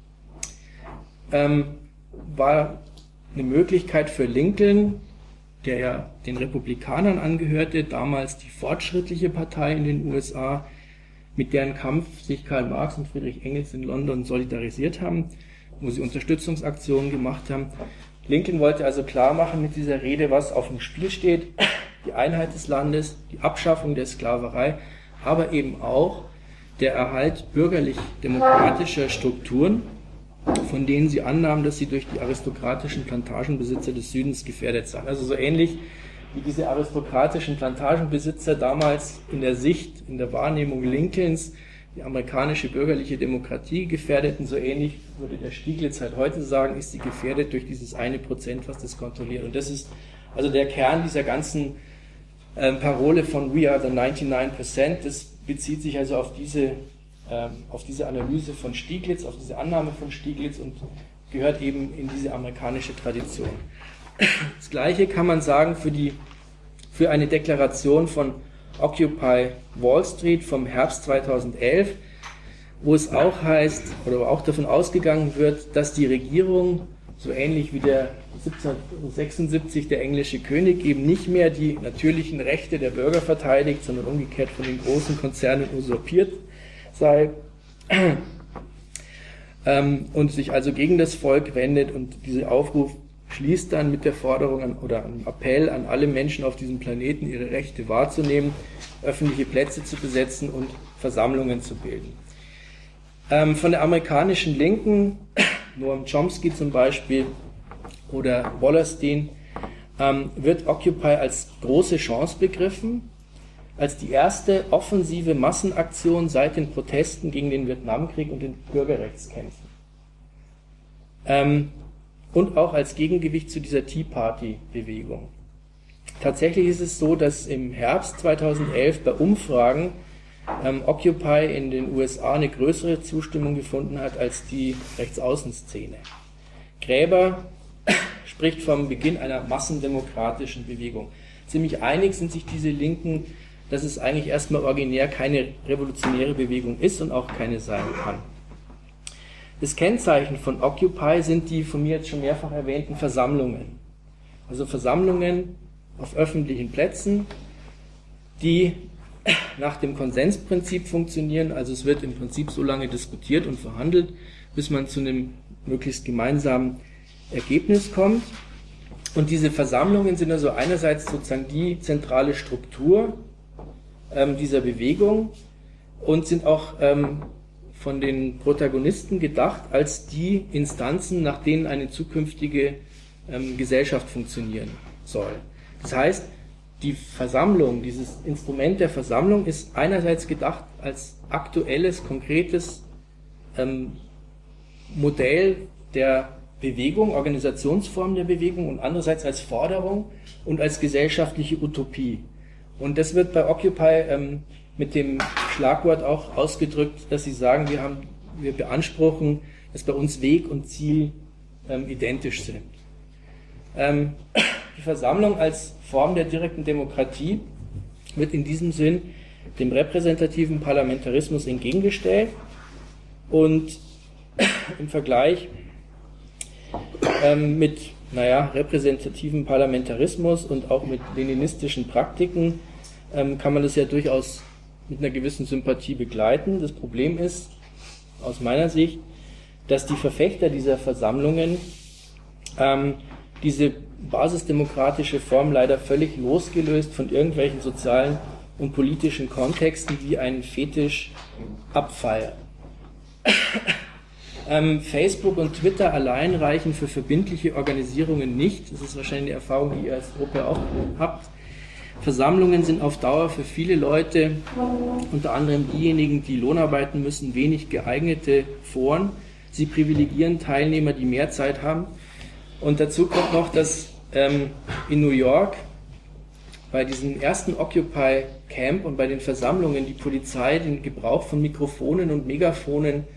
ähm, war eine Möglichkeit für Lincoln, der ja den Republikanern angehörte, damals die fortschrittliche Partei in den U S A, mit deren Kampf sich Karl Marx und Friedrich Engels in London solidarisiert haben, wo sie Unterstützungsaktionen gemacht haben. Lincoln wollte also klar machen mit dieser Rede, was auf dem Spiel steht: die Einheit des Landes, die Abschaffung der Sklaverei, aber eben auch der Erhalt bürgerlich-demokratischer Strukturen, von denen sie annahmen, dass sie durch die aristokratischen Plantagenbesitzer des Südens gefährdet seien. Also so ähnlich wie diese aristokratischen Plantagenbesitzer damals in der Sicht, in der Wahrnehmung Lincolns die amerikanische bürgerliche Demokratie gefährdeten, so ähnlich würde der Stieglitz halt heute sagen, ist sie gefährdet durch dieses eine Prozent, was das kontrolliert. Und das ist also der Kern dieser ganzen ähm, Parole von We are the ninety-nine percent. Das bezieht sich also auf diese, ähm, auf diese Analyse von Stieglitz, auf diese Annahme von Stieglitz und gehört eben in diese amerikanische Tradition. Das Gleiche kann man sagen für, die, für eine Deklaration von Occupy Wall Street vom Herbst zweitausendelf, wo es auch heißt, oder wo auch davon ausgegangen wird, dass die Regierung, so ähnlich wie der siebzehnhundertsechsundsiebzig der englische König, eben nicht mehr die natürlichen Rechte der Bürger verteidigt, sondern umgekehrt von den großen Konzernen usurpiert sei, ähm, und sich also gegen das Volk wendet. Und dieser Aufruf schließt dann mit der Forderung an, oder einem Appell an alle Menschen auf diesem Planeten, ihre Rechte wahrzunehmen, öffentliche Plätze zu besetzen und Versammlungen zu bilden. Ähm, von der amerikanischen Linken, Noam Chomsky zum Beispiel oder Wallerstein, ähm, wird Occupy als große Chance begriffen, als die erste offensive Massenaktion seit den Protesten gegen den Vietnamkrieg und den Bürgerrechtskämpfen. Ähm, und auch als Gegengewicht zu dieser Tea Party-Bewegung. Tatsächlich ist es so, dass im Herbst zweitausendelf bei Umfragen ähm, Occupy in den U S A eine größere Zustimmung gefunden hat als die Rechtsaußenszene. Gräber spricht vom Beginn einer massendemokratischen Bewegung. Ziemlich einig sind sich diese Linken, dass es eigentlich erstmal originär keine revolutionäre Bewegung ist und auch keine sein kann. Das Kennzeichen von Occupy sind die von mir jetzt schon mehrfach erwähnten Versammlungen. Also Versammlungen auf öffentlichen Plätzen, die nach dem Konsensprinzip funktionieren. Also es wird im Prinzip so lange diskutiert und verhandelt, bis man zu einem möglichst gemeinsamen Ergebnis kommt. Und diese Versammlungen sind also einerseits sozusagen die zentrale Struktur ähm, dieser Bewegung und sind auch ähm, von den Protagonisten gedacht als die Instanzen, nach denen eine zukünftige ähm, Gesellschaft funktionieren soll. Das heißt, die Versammlung, dieses Instrument der Versammlung ist einerseits gedacht als aktuelles, konkretes ähm, Modell der Bewegung, Organisationsform der Bewegung und andererseits als Forderung und als gesellschaftliche Utopie. Und das wird bei Occupy ähm, mit dem Schlagwort auch ausgedrückt, dass sie sagen, wir haben, wir beanspruchen, dass bei uns Weg und Ziel ähm, identisch sind. Ähm, die Versammlung als Form der direkten Demokratie wird in diesem Sinn dem repräsentativen Parlamentarismus entgegengestellt und im Vergleich ähm, mit naja, repräsentativen Parlamentarismus und auch mit leninistischen Praktiken ähm, kann man das ja durchaus mit einer gewissen Sympathie begleiten. Das Problem ist, aus meiner Sicht, dass die Verfechter dieser Versammlungen ähm, diese basisdemokratische Form leider völlig losgelöst von irgendwelchen sozialen und politischen Kontexten wie einen Fetisch abfeiern. ähm, Facebook und Twitter allein reichen für verbindliche Organisierungen nicht. Das ist wahrscheinlich eine Erfahrung, die ihr als Gruppe auch habt. Versammlungen sind auf Dauer für viele Leute, unter anderem diejenigen, die Lohn arbeiten müssen, wenig geeignete Foren. Sie privilegieren Teilnehmer, die mehr Zeit haben. Und dazu kommt noch, dass ähm, in New York bei diesem ersten Occupy Camp und bei den Versammlungen die Polizei den Gebrauch von Mikrofonen und Megafonen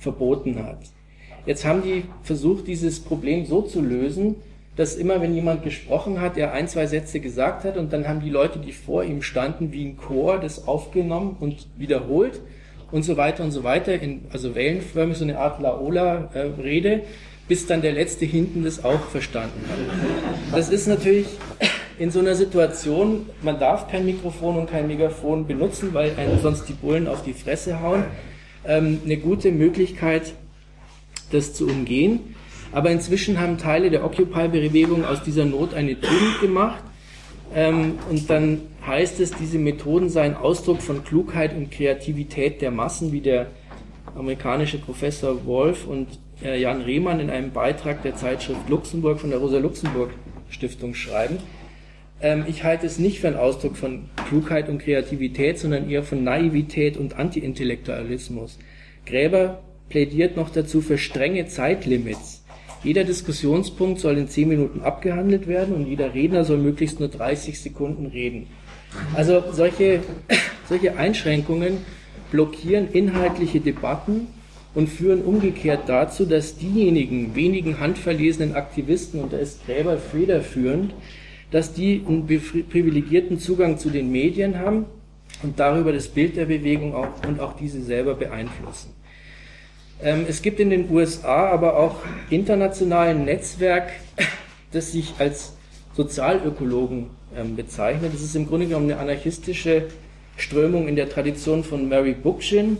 verboten hat. Jetzt haben die versucht, dieses Problem so zu lösen, dass immer, wenn jemand gesprochen hat, er ein, zwei Sätze gesagt hat und dann haben die Leute, die vor ihm standen, wie ein Chor das aufgenommen und wiederholt und so weiter und so weiter, in, also wellenförmig, so eine Art Laola-Rede, bis dann der Letzte hinten das auch verstanden hat. Das ist natürlich in so einer Situation, man darf kein Mikrofon und kein Megafon benutzen, weil einem sonst die Bullen auf die Fresse hauen, ähm, eine gute Möglichkeit, das zu umgehen. Aber inzwischen haben Teile der Occupy-Bewegung aus dieser Not eine Tugend gemacht. Ähm, und dann heißt es, diese Methoden seien Ausdruck von Klugheit und Kreativität der Massen, wie der amerikanische Professor Wolf und äh, Jan Rehmann in einem Beitrag der Zeitschrift Luxemburg von der Rosa-Luxemburg-Stiftung schreiben. Ähm, ich halte es nicht für einen Ausdruck von Klugheit und Kreativität, sondern eher von Naivität und Anti-Intellektualismus. Gräber plädiert noch dazu für strenge Zeitlimits. Jeder Diskussionspunkt soll in zehn Minuten abgehandelt werden und jeder Redner soll möglichst nur dreißig Sekunden reden. Also solche, solche Einschränkungen blockieren inhaltliche Debatten und führen umgekehrt dazu, dass diejenigen wenigen handverlesenen Aktivisten, und da ist Gräber federführend, dass die einen privilegierten Zugang zu den Medien haben und darüber das Bild der Bewegung auch und auch diese selber beeinflussen. Es gibt in den U S A aber auch international ein Netzwerk, das sich als Sozialökologen bezeichnet. Das ist im Grunde genommen eine anarchistische Strömung in der Tradition von Mary Bookchin,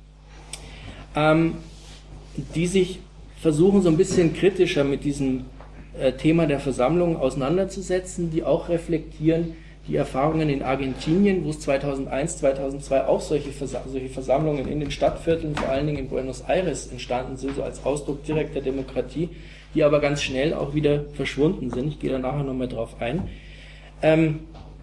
die sich versuchen, so ein bisschen kritischer mit diesem Thema der Versammlung auseinanderzusetzen, die auch reflektieren die Erfahrungen in Argentinien, wo es zweitausendeins, zweitausendzwei auch solche, Versa solche Versammlungen in den Stadtvierteln, vor allen Dingen in Buenos Aires, entstanden sind, so als Ausdruck direkter Demokratie, die aber ganz schnell auch wieder verschwunden sind. Ich gehe da nachher nochmal drauf ein. Ähm,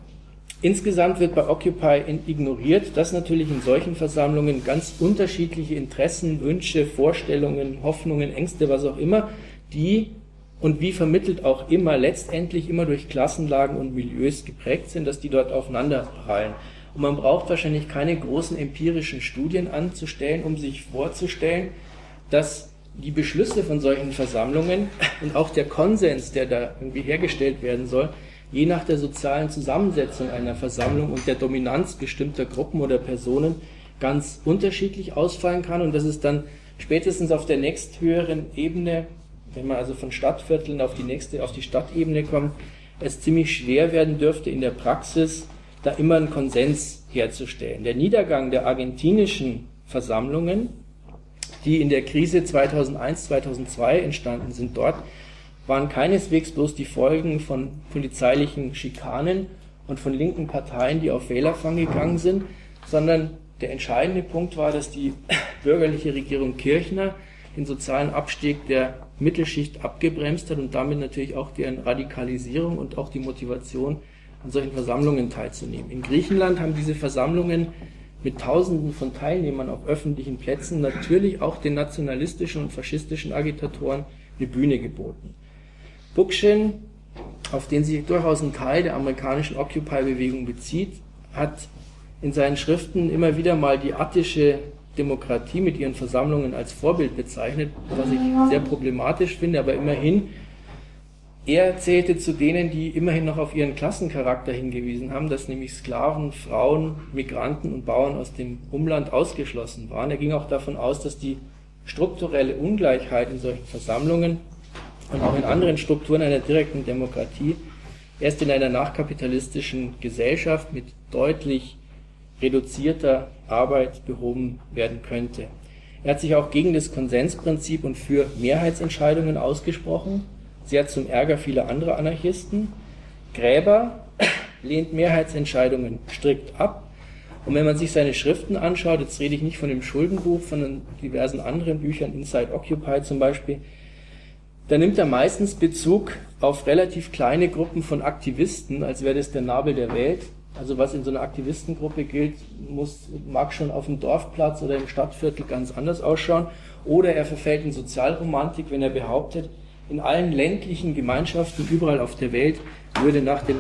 insgesamt wird bei Occupy ignoriert, dass natürlich in solchen Versammlungen ganz unterschiedliche Interessen, Wünsche, Vorstellungen, Hoffnungen, Ängste, was auch immer, die und wie vermittelt auch immer, letztendlich immer durch Klassenlagen und Milieus geprägt sind, dass die dort aufeinanderprallen. Und man braucht wahrscheinlich keine großen empirischen Studien anzustellen, um sich vorzustellen, dass die Beschlüsse von solchen Versammlungen und auch der Konsens, der da irgendwie hergestellt werden soll, je nach der sozialen Zusammensetzung einer Versammlung und der Dominanz bestimmter Gruppen oder Personen ganz unterschiedlich ausfallen kann und dass es dann spätestens auf der nächsthöheren Ebene, wenn man also von Stadtvierteln auf die nächste, auf die Stadtebene kommt, es ziemlich schwer werden dürfte in der Praxis, da immer einen Konsens herzustellen. Der Niedergang der argentinischen Versammlungen, die in der Krise zweitausendeins, zweitausendzwei entstanden sind dort, waren keineswegs bloß die Folgen von polizeilichen Schikanen und von linken Parteien, die auf Wählerfang gegangen sind, sondern der entscheidende Punkt war, dass die bürgerliche Regierung Kirchner den sozialen Abstieg der Mittelschicht abgebremst hat und damit natürlich auch deren Radikalisierung und auch die Motivation, an solchen Versammlungen teilzunehmen. In Griechenland haben diese Versammlungen mit Tausenden von Teilnehmern auf öffentlichen Plätzen natürlich auch den nationalistischen und faschistischen Agitatoren eine Bühne geboten. Bookchin, auf den sich durchaus ein Teil der amerikanischen Occupy-Bewegung bezieht, hat in seinen Schriften immer wieder mal die attische Demokratie mit ihren Versammlungen als Vorbild bezeichnet, was ich sehr problematisch finde, aber immerhin, er zählte zu denen, die immerhin noch auf ihren Klassencharakter hingewiesen haben, dass nämlich Sklaven, Frauen, Migranten und Bauern aus dem Umland ausgeschlossen waren. Er ging auch davon aus, dass die strukturelle Ungleichheit in solchen Versammlungen und auch in anderen Strukturen einer direkten Demokratie erst in einer nachkapitalistischen Gesellschaft mit deutlich reduzierter Arbeit behoben werden könnte. Er hat sich auch gegen das Konsensprinzip und für Mehrheitsentscheidungen ausgesprochen, sehr zum Ärger vieler anderer Anarchisten. Gräber lehnt Mehrheitsentscheidungen strikt ab. Und wenn man sich seine Schriften anschaut, jetzt rede ich nicht von dem Schuldenbuch, von diversen anderen Büchern, Inside Occupy zum Beispiel, da nimmt er meistens Bezug auf relativ kleine Gruppen von Aktivisten, als wäre das der Nabel der Welt. Also was in so einer Aktivistengruppe gilt, muss, mag schon auf dem Dorfplatz oder im Stadtviertel ganz anders ausschauen. Oder er verfällt in Sozialromantik, wenn er behauptet, in allen ländlichen Gemeinschaften überall auf der Welt würde nach dem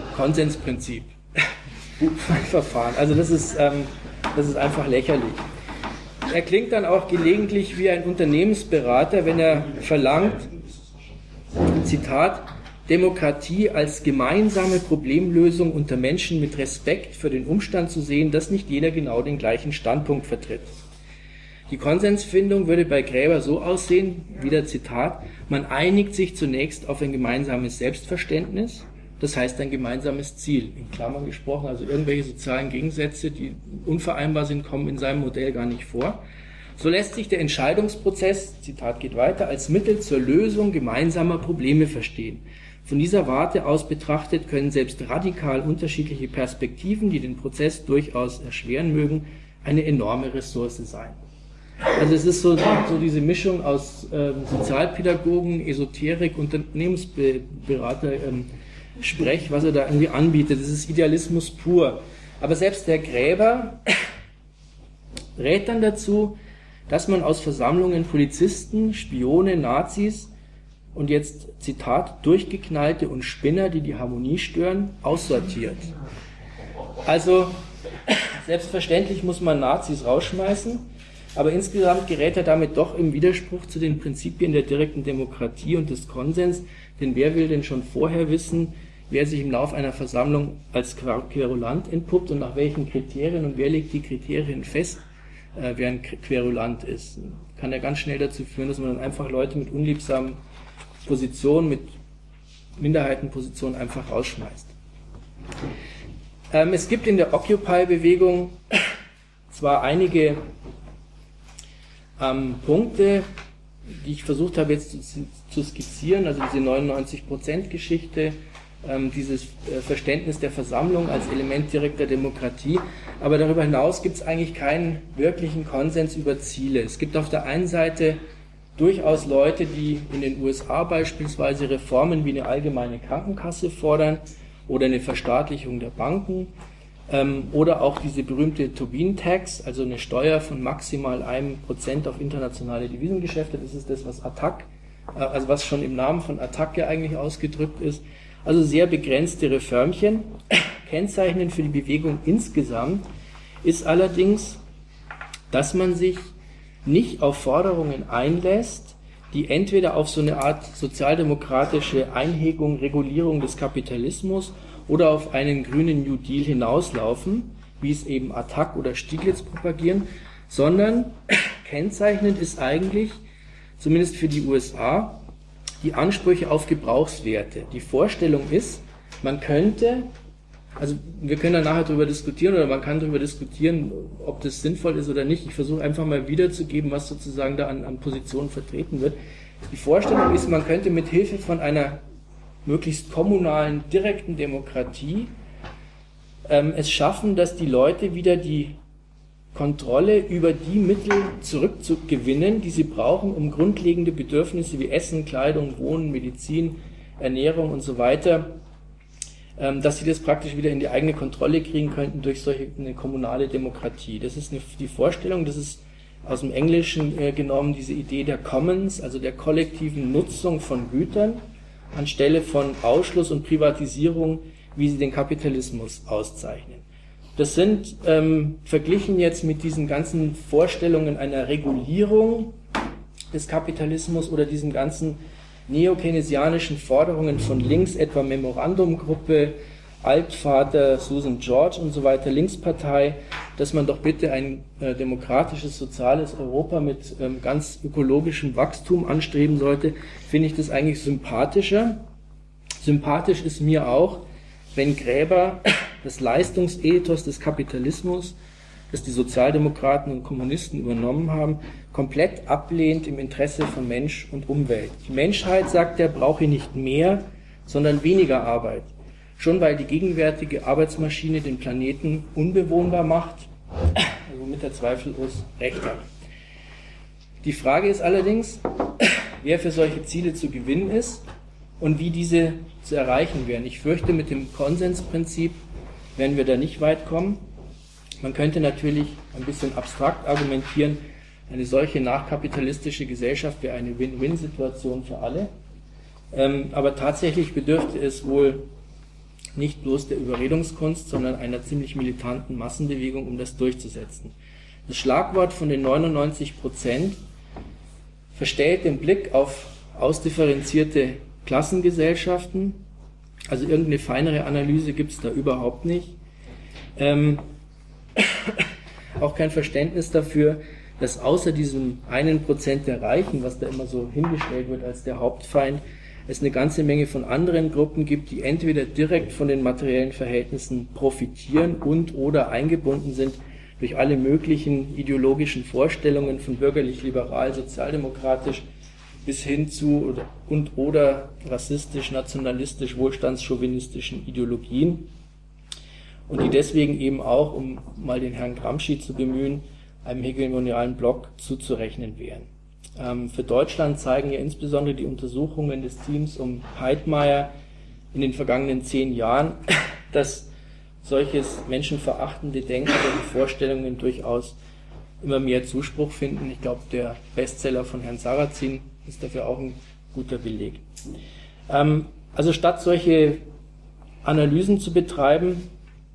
Konsensprinzip verfahren. Also das ist, ähm, das ist einfach lächerlich. er klingt dann auch gelegentlich wie ein Unternehmensberater, wenn er verlangt, Zitat, Demokratie als gemeinsame Problemlösung unter Menschen mit Respekt für den Umstand zu sehen, dass nicht jeder genau den gleichen Standpunkt vertritt. Die Konsensfindung würde bei Graeber so aussehen, wieder Zitat, man einigt sich zunächst auf ein gemeinsames Selbstverständnis, das heißt ein gemeinsames Ziel, in Klammern gesprochen, also irgendwelche sozialen Gegensätze, die unvereinbar sind, kommen in seinem Modell gar nicht vor. So lässt sich der Entscheidungsprozess, Zitat geht weiter, als Mittel zur Lösung gemeinsamer Probleme verstehen. Von dieser Warte aus betrachtet können selbst radikal unterschiedliche Perspektiven, die den Prozess durchaus erschweren mögen, eine enorme Ressource sein. Also es ist so, so diese Mischung aus ähm, Sozialpädagogen, Esoterik, Unternehmensberater, ähm, Sprech, was er da irgendwie anbietet. Das ist Idealismus pur. Aber selbst der Graeber rät dann dazu, dass man aus Versammlungen Polizisten, Spione, Nazis und jetzt, Zitat, Durchgeknallte und Spinner, die die Harmonie stören, aussortiert. Also, selbstverständlich muss man Nazis rausschmeißen, aber insgesamt gerät er damit doch im Widerspruch zu den Prinzipien der direkten Demokratie und des Konsens, denn wer will denn schon vorher wissen, wer sich im Laufe einer Versammlung als Querulant entpuppt und nach welchen Kriterien und wer legt die Kriterien fest, äh, wer ein Querulant ist. Kann ja ganz schnell dazu führen, dass man dann einfach Leute mit unliebsamen Positionen, mit Minderheitenpositionen einfach rausschmeißt. Ähm, es gibt in der Occupy-Bewegung zwar einige ähm, Punkte, die ich versucht habe jetzt zu, zu skizzieren, also diese neunundneunzig Prozent Geschichte, ähm, dieses äh, Verständnis der Versammlung als Element direkter Demokratie, aber darüber hinaus gibt es eigentlich keinen wirklichen Konsens über Ziele. Es gibt auf der einen Seite durchaus Leute, die in den U S A beispielsweise Reformen wie eine allgemeine Krankenkasse fordern oder eine Verstaatlichung der Banken ähm, oder auch diese berühmte Tobin-Tax, also eine Steuer von maximal einem Prozent auf internationale Devisengeschäfte. Das ist das, was Attac, äh, also was schon im Namen von Attac ja eigentlich ausgedrückt ist. Also sehr begrenzte Reformchen. Kennzeichnend für die Bewegung insgesamt ist allerdings, dass man sich nicht auf Forderungen einlässt, die entweder auf so eine Art sozialdemokratische Einhegung, Regulierung des Kapitalismus oder auf einen grünen New Deal hinauslaufen, wie es eben Attac oder Stieglitz propagieren, sondern kennzeichnend ist eigentlich, zumindest für die U S A, die Ansprüche auf Gebrauchswerte. Die Vorstellung ist, man könnte, also wir können da nachher darüber diskutieren oder man kann darüber diskutieren, ob das sinnvoll ist oder nicht. Ich versuche einfach mal wiederzugeben, was sozusagen da an, an Positionen vertreten wird. Die Vorstellung ist, man könnte mit Hilfe von einer möglichst kommunalen, direkten Demokratie ähm, es schaffen, dass die Leute wieder die Kontrolle über die Mittel zurückzugewinnen, die sie brauchen, um grundlegende Bedürfnisse wie Essen, Kleidung, Wohnen, Medizin, Ernährung und so weiter, ähm, dass sie das praktisch wieder in die eigene Kontrolle kriegen könnten durch solche eine kommunale Demokratie. Das ist eine, die Vorstellung, das ist aus dem Englischen äh, genommen diese Idee der Commons, also der kollektiven Nutzung von Gütern, anstelle von Ausschluss und Privatisierung, wie sie den Kapitalismus auszeichnen. Das sind ähm, verglichen jetzt mit diesen ganzen Vorstellungen einer Regulierung des Kapitalismus oder diesen ganzen neokeynesianischen Forderungen von links, etwa Memorandumgruppe, Altvater, Susan George und so weiter, Linkspartei, dass man doch bitte ein äh, demokratisches, soziales Europa mit ähm, ganz ökologischem Wachstum anstreben sollte, finde ich das eigentlich sympathischer. Sympathisch ist mir auch, wenn Graeber das Leistungsethos des Kapitalismus, das die Sozialdemokraten und Kommunisten übernommen haben, komplett ablehnt im Interesse von Mensch und Umwelt. Die Menschheit, sagt er, brauche nicht mehr, sondern weniger Arbeit. Schon weil die gegenwärtige Arbeitsmaschine den Planeten unbewohnbar macht, womit er zweifellos recht hat. Die Frage ist allerdings, wer für solche Ziele zu gewinnen ist und wie diese zu erreichen wären. Ich fürchte, mit dem Konsensprinzip werden wir da nicht weit kommen. Man könnte natürlich ein bisschen abstrakt argumentieren, eine solche nachkapitalistische Gesellschaft wäre eine Win-Win-Situation für alle. Ähm, aber tatsächlich bedürfte es wohl nicht bloß der Überredungskunst, sondern einer ziemlich militanten Massenbewegung, um das durchzusetzen. Das Schlagwort von den neunundneunzig Prozent verstellt den Blick auf ausdifferenzierte Klassengesellschaften. Also irgendeine feinere Analyse gibt es da überhaupt nicht. Ähm, auch kein Verständnis dafür, dass außer diesem einen Prozent der Reichen, was da immer so hingestellt wird als der Hauptfeind, es eine ganze Menge von anderen Gruppen gibt, die entweder direkt von den materiellen Verhältnissen profitieren und oder eingebunden sind durch alle möglichen ideologischen Vorstellungen von bürgerlich-liberal, sozialdemokratisch bis hin zu oder, und oder rassistisch, nationalistisch, wohlstandschauvinistischen Ideologien und die deswegen eben auch, um mal den Herrn Gramsci zu bemühen, einem hegemonialen Block zuzurechnen wären. Ähm, für Deutschland zeigen ja insbesondere die Untersuchungen des Teams um Heidmeier in den vergangenen zehn Jahren, dass solches menschenverachtende Denken und Vorstellungen durchaus immer mehr Zuspruch finden. Ich glaube, der Bestseller von Herrn Sarrazin ist dafür auch ein guter Beleg. Ähm, also statt solche Analysen zu betreiben,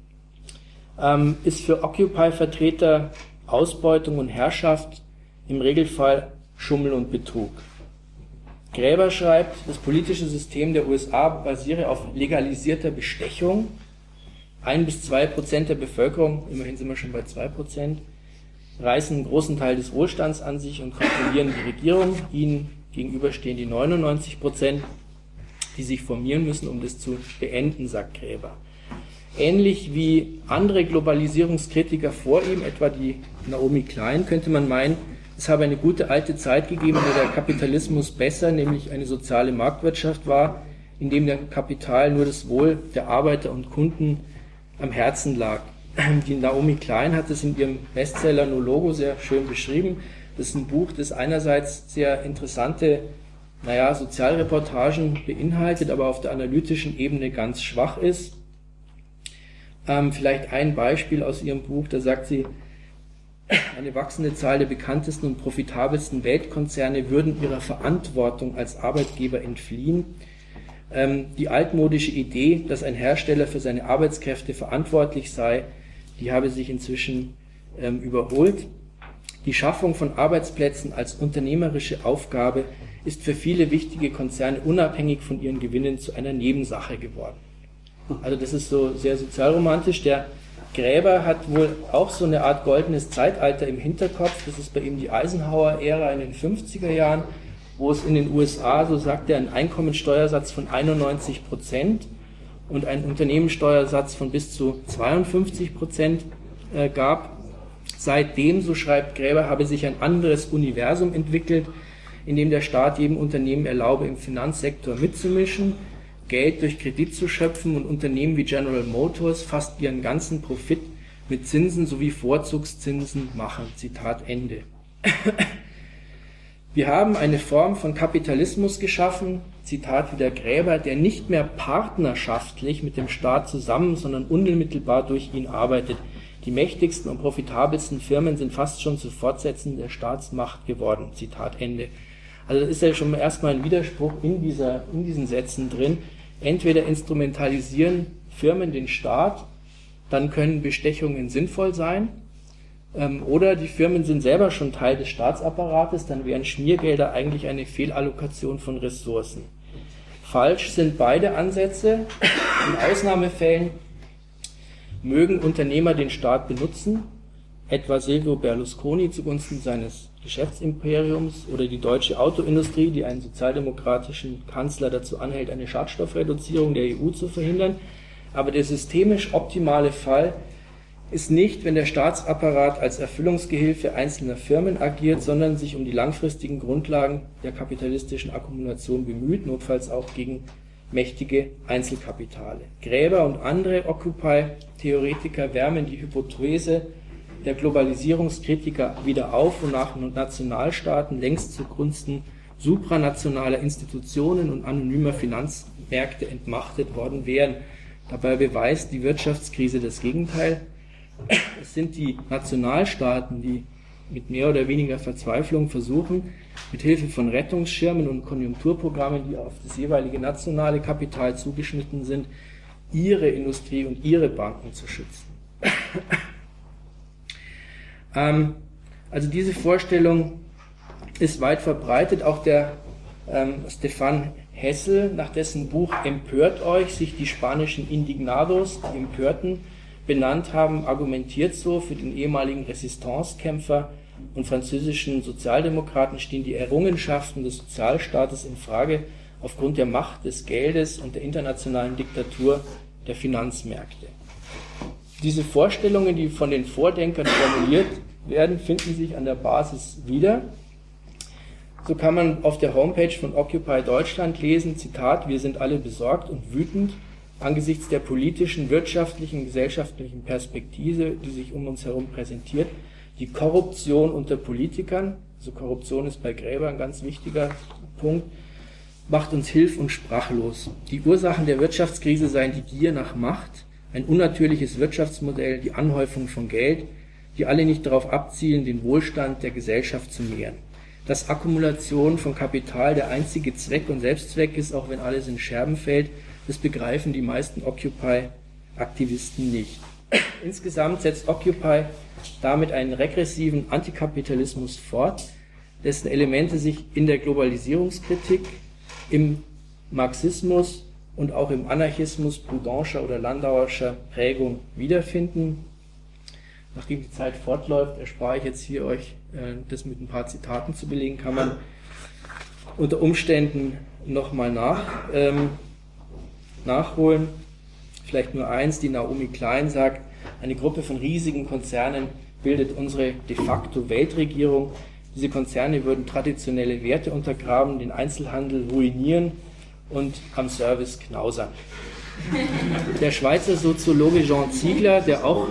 ähm, ist für Occupy-Vertreter Ausbeutung und Herrschaft im Regelfall Schummel und Betrug. Gräber schreibt, das politische System der U S A basiere auf legalisierter Bestechung. Ein bis zwei Prozent der Bevölkerung, immerhin sind wir schon bei zwei Prozent, reißen einen großen Teil des Wohlstands an sich und kontrollieren die Regierung. Ihnen gegenüber stehen die neunundneunzig Prozent, die sich formieren müssen, um das zu beenden, sagt Gräber. Ähnlich wie andere Globalisierungskritiker vor ihm, etwa die Naomi Klein, könnte man meinen, es habe eine gute alte Zeit gegeben, in der der Kapitalismus besser, nämlich eine soziale Marktwirtschaft war, in dem der Kapital nur das Wohl der Arbeiter und Kunden am Herzen lag. Die Naomi Klein hat es in ihrem Bestseller No Logo sehr schön beschrieben. Das ist ein Buch, das einerseits sehr interessante, naja, Sozialreportagen beinhaltet, aber auf der analytischen Ebene ganz schwach ist. Ähm, vielleicht ein Beispiel aus ihrem Buch, da sagt sie, eine wachsende Zahl der bekanntesten und profitabelsten Weltkonzerne würden ihrer Verantwortung als Arbeitgeber entfliehen. Ähm, die altmodische Idee, dass ein Hersteller für seine Arbeitskräfte verantwortlich sei, die habe sich inzwischen ähm, überholt. Die Schaffung von Arbeitsplätzen als unternehmerische Aufgabe ist für viele wichtige Konzerne unabhängig von ihren Gewinnen zu einer Nebensache geworden. Also das ist so sehr sozialromantisch. Der Gräber hat wohl auch so eine Art goldenes Zeitalter im Hinterkopf. Das ist bei ihm die Eisenhower-Ära in den fünfziger Jahren, wo es in den U S A, so sagt er, einen Einkommensteuersatz von einundneunzig Prozent und einen Unternehmenssteuersatz von bis zu zweiundfünfzig Prozent äh, gab. Seitdem, so schreibt Gräber, habe sich ein anderes Universum entwickelt, in dem der Staat jedem Unternehmen erlaube, im Finanzsektor mitzumischen, Geld durch Kredit zu schöpfen und Unternehmen wie General Motors fast ihren ganzen Profit mit Zinsen sowie Vorzugszinsen machen. Zitat Ende. Wir haben eine Form von Kapitalismus geschaffen, Zitat wieder Gräber, der nicht mehr partnerschaftlich mit dem Staat zusammen, sondern unmittelbar durch ihn arbeitet. Die mächtigsten und profitabelsten Firmen sind fast schon zu Fortsetzen der Staatsmacht geworden. Zitat Ende. Also das ist ja schon erstmal ein Widerspruch in, dieser, in diesen Sätzen drin. Entweder instrumentalisieren Firmen den Staat, dann können Bestechungen sinnvoll sein, ähm, oder die Firmen sind selber schon Teil des Staatsapparates, dann wären Schmiergelder eigentlich eine Fehlallokation von Ressourcen. Falsch sind beide Ansätze. In Ausnahmefällen mögen Unternehmer den Staat benutzen, etwa Silvio Berlusconi zugunsten seines Geschäftsimperiums oder die deutsche Autoindustrie, die einen sozialdemokratischen Kanzler dazu anhält, eine Schadstoffreduzierung der E U zu verhindern. Aber der systemisch optimale Fall ist nicht, wenn der Staatsapparat als Erfüllungsgehilfe einzelner Firmen agiert, sondern sich um die langfristigen Grundlagen der kapitalistischen Akkumulation bemüht, notfalls auch gegen mächtige Einzelkapitale. Gräber und andere Occupy-Theoretiker wärmen die Hypothese der Globalisierungskritiker wieder auf, wonach Nationalstaaten längst zugunsten supranationaler Institutionen und anonymer Finanzmärkte entmachtet worden wären. Dabei beweist die Wirtschaftskrise das Gegenteil. Es sind die Nationalstaaten, die mit mehr oder weniger Verzweiflung versuchen, mit Hilfe von Rettungsschirmen und Konjunkturprogrammen, die auf das jeweilige nationale Kapital zugeschnitten sind, ihre Industrie und ihre Banken zu schützen. Ähm, also diese Vorstellung ist weit verbreitet. Auch der ähm, Stefan Hessel, nach dessen Buch Empört euch sich die spanischen Indignados, die Empörten, benannt haben, argumentiert so: Für den ehemaligen Resistance-Kämpfer und französischen Sozialdemokraten stehen die Errungenschaften des Sozialstaates in Frage aufgrund der Macht des Geldes und der internationalen Diktatur der Finanzmärkte. Diese Vorstellungen, die von den Vordenkern formuliert werden, finden sich an der Basis wieder. So kann man auf der Homepage von Occupy Deutschland lesen, Zitat: Wir sind alle besorgt und wütend angesichts der politischen, wirtschaftlichen, gesellschaftlichen Perspektive, die sich um uns herum präsentiert. Die Korruption unter Politikern, also Korruption ist bei Graeber ein ganz wichtiger Punkt, macht uns hilf- und sprachlos. Die Ursachen der Wirtschaftskrise seien die Gier nach Macht, ein unnatürliches Wirtschaftsmodell, die Anhäufung von Geld, die alle nicht darauf abzielen, den Wohlstand der Gesellschaft zu mehren. Dass Akkumulation von Kapital der einzige Zweck und Selbstzweck ist, auch wenn alles in Scherben fällt, das begreifen die meisten Occupy-Aktivisten nicht. Insgesamt setzt Occupy damit einen regressiven Antikapitalismus fort, dessen Elemente sich in der Globalisierungskritik, im Marxismus und auch im Anarchismus Proudhonscher oder Landauerscher Prägung wiederfinden. Nachdem die Zeit fortläuft, erspare ich jetzt hier euch, äh, das mit ein paar Zitaten zu belegen, kann man unter Umständen nochmal nach, ähm, nachholen. Vielleicht nur eins: Die Naomi Klein sagt, eine Gruppe von riesigen Konzernen bildet unsere de facto Weltregierung. Diese Konzerne würden traditionelle Werte untergraben, den Einzelhandel ruinieren und am Service knausern. Der Schweizer Soziologe Jean Ziegler, der auch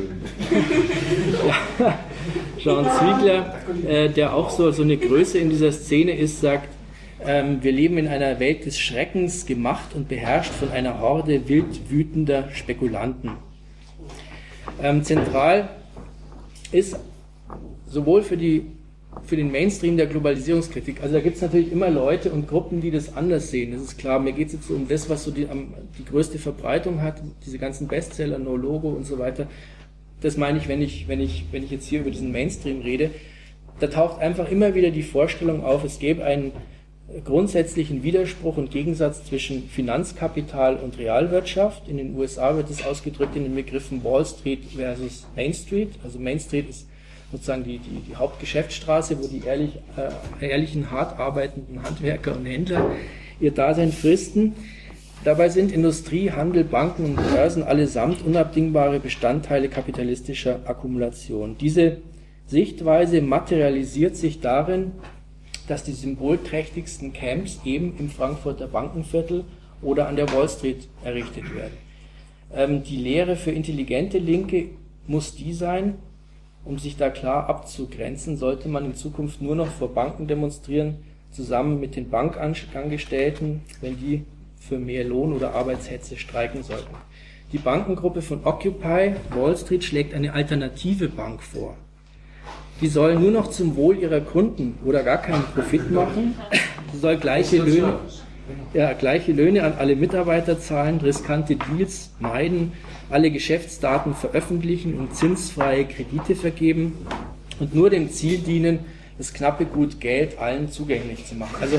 ja, Jean Ziegler, äh, der auch so, so eine Größe in dieser Szene ist, sagt, ähm, wir leben in einer Welt des Schreckens, gemacht und beherrscht von einer Horde wild wütender Spekulanten. Ähm, zentral ist sowohl für die für den Mainstream der Globalisierungskritik. Also da gibt es natürlich immer Leute und Gruppen, die das anders sehen. Das ist klar. Mir geht es jetzt um das, was so die, die größte Verbreitung hat, diese ganzen Bestseller, No Logo und so weiter. Das meine ich, wenn ich, wenn ich, wenn ich jetzt hier über diesen Mainstream rede. Da taucht einfach immer wieder die Vorstellung auf, es gäbe einen grundsätzlichen Widerspruch und Gegensatz zwischen Finanzkapital und Realwirtschaft. In den U S A wird es ausgedrückt in den Begriffen Wall Street versus Main Street. Also Main Street ist sozusagen die, die, die Hauptgeschäftsstraße, wo die ehrlich, äh, ehrlichen, hart arbeitenden Handwerker und Händler ihr Dasein fristen. Dabei sind Industrie, Handel, Banken und Börsen allesamt unabdingbare Bestandteile kapitalistischer Akkumulation. Diese Sichtweise materialisiert sich darin, dass die symbolträchtigsten Camps eben im Frankfurter Bankenviertel oder an der Wall Street errichtet werden. Ähm, die Lehre für intelligente Linke muss die sein: Um sich da klar abzugrenzen, sollte man in Zukunft nur noch vor Banken demonstrieren, zusammen mit den Bankangestellten, wenn die für mehr Lohn oder Arbeitshetze streiken sollten. Die Bankengruppe von Occupy Wall Street schlägt eine alternative Bank vor. Die soll nur noch zum Wohl ihrer Kunden oder gar keinen Profit machen. Sie soll gleiche Löhne, ja, gleiche Löhne an alle Mitarbeiter zahlen, riskante Deals meiden, alle Geschäftsdaten veröffentlichen und zinsfreie Kredite vergeben und nur dem Ziel dienen, das knappe Gut Geld allen zugänglich zu machen. Also und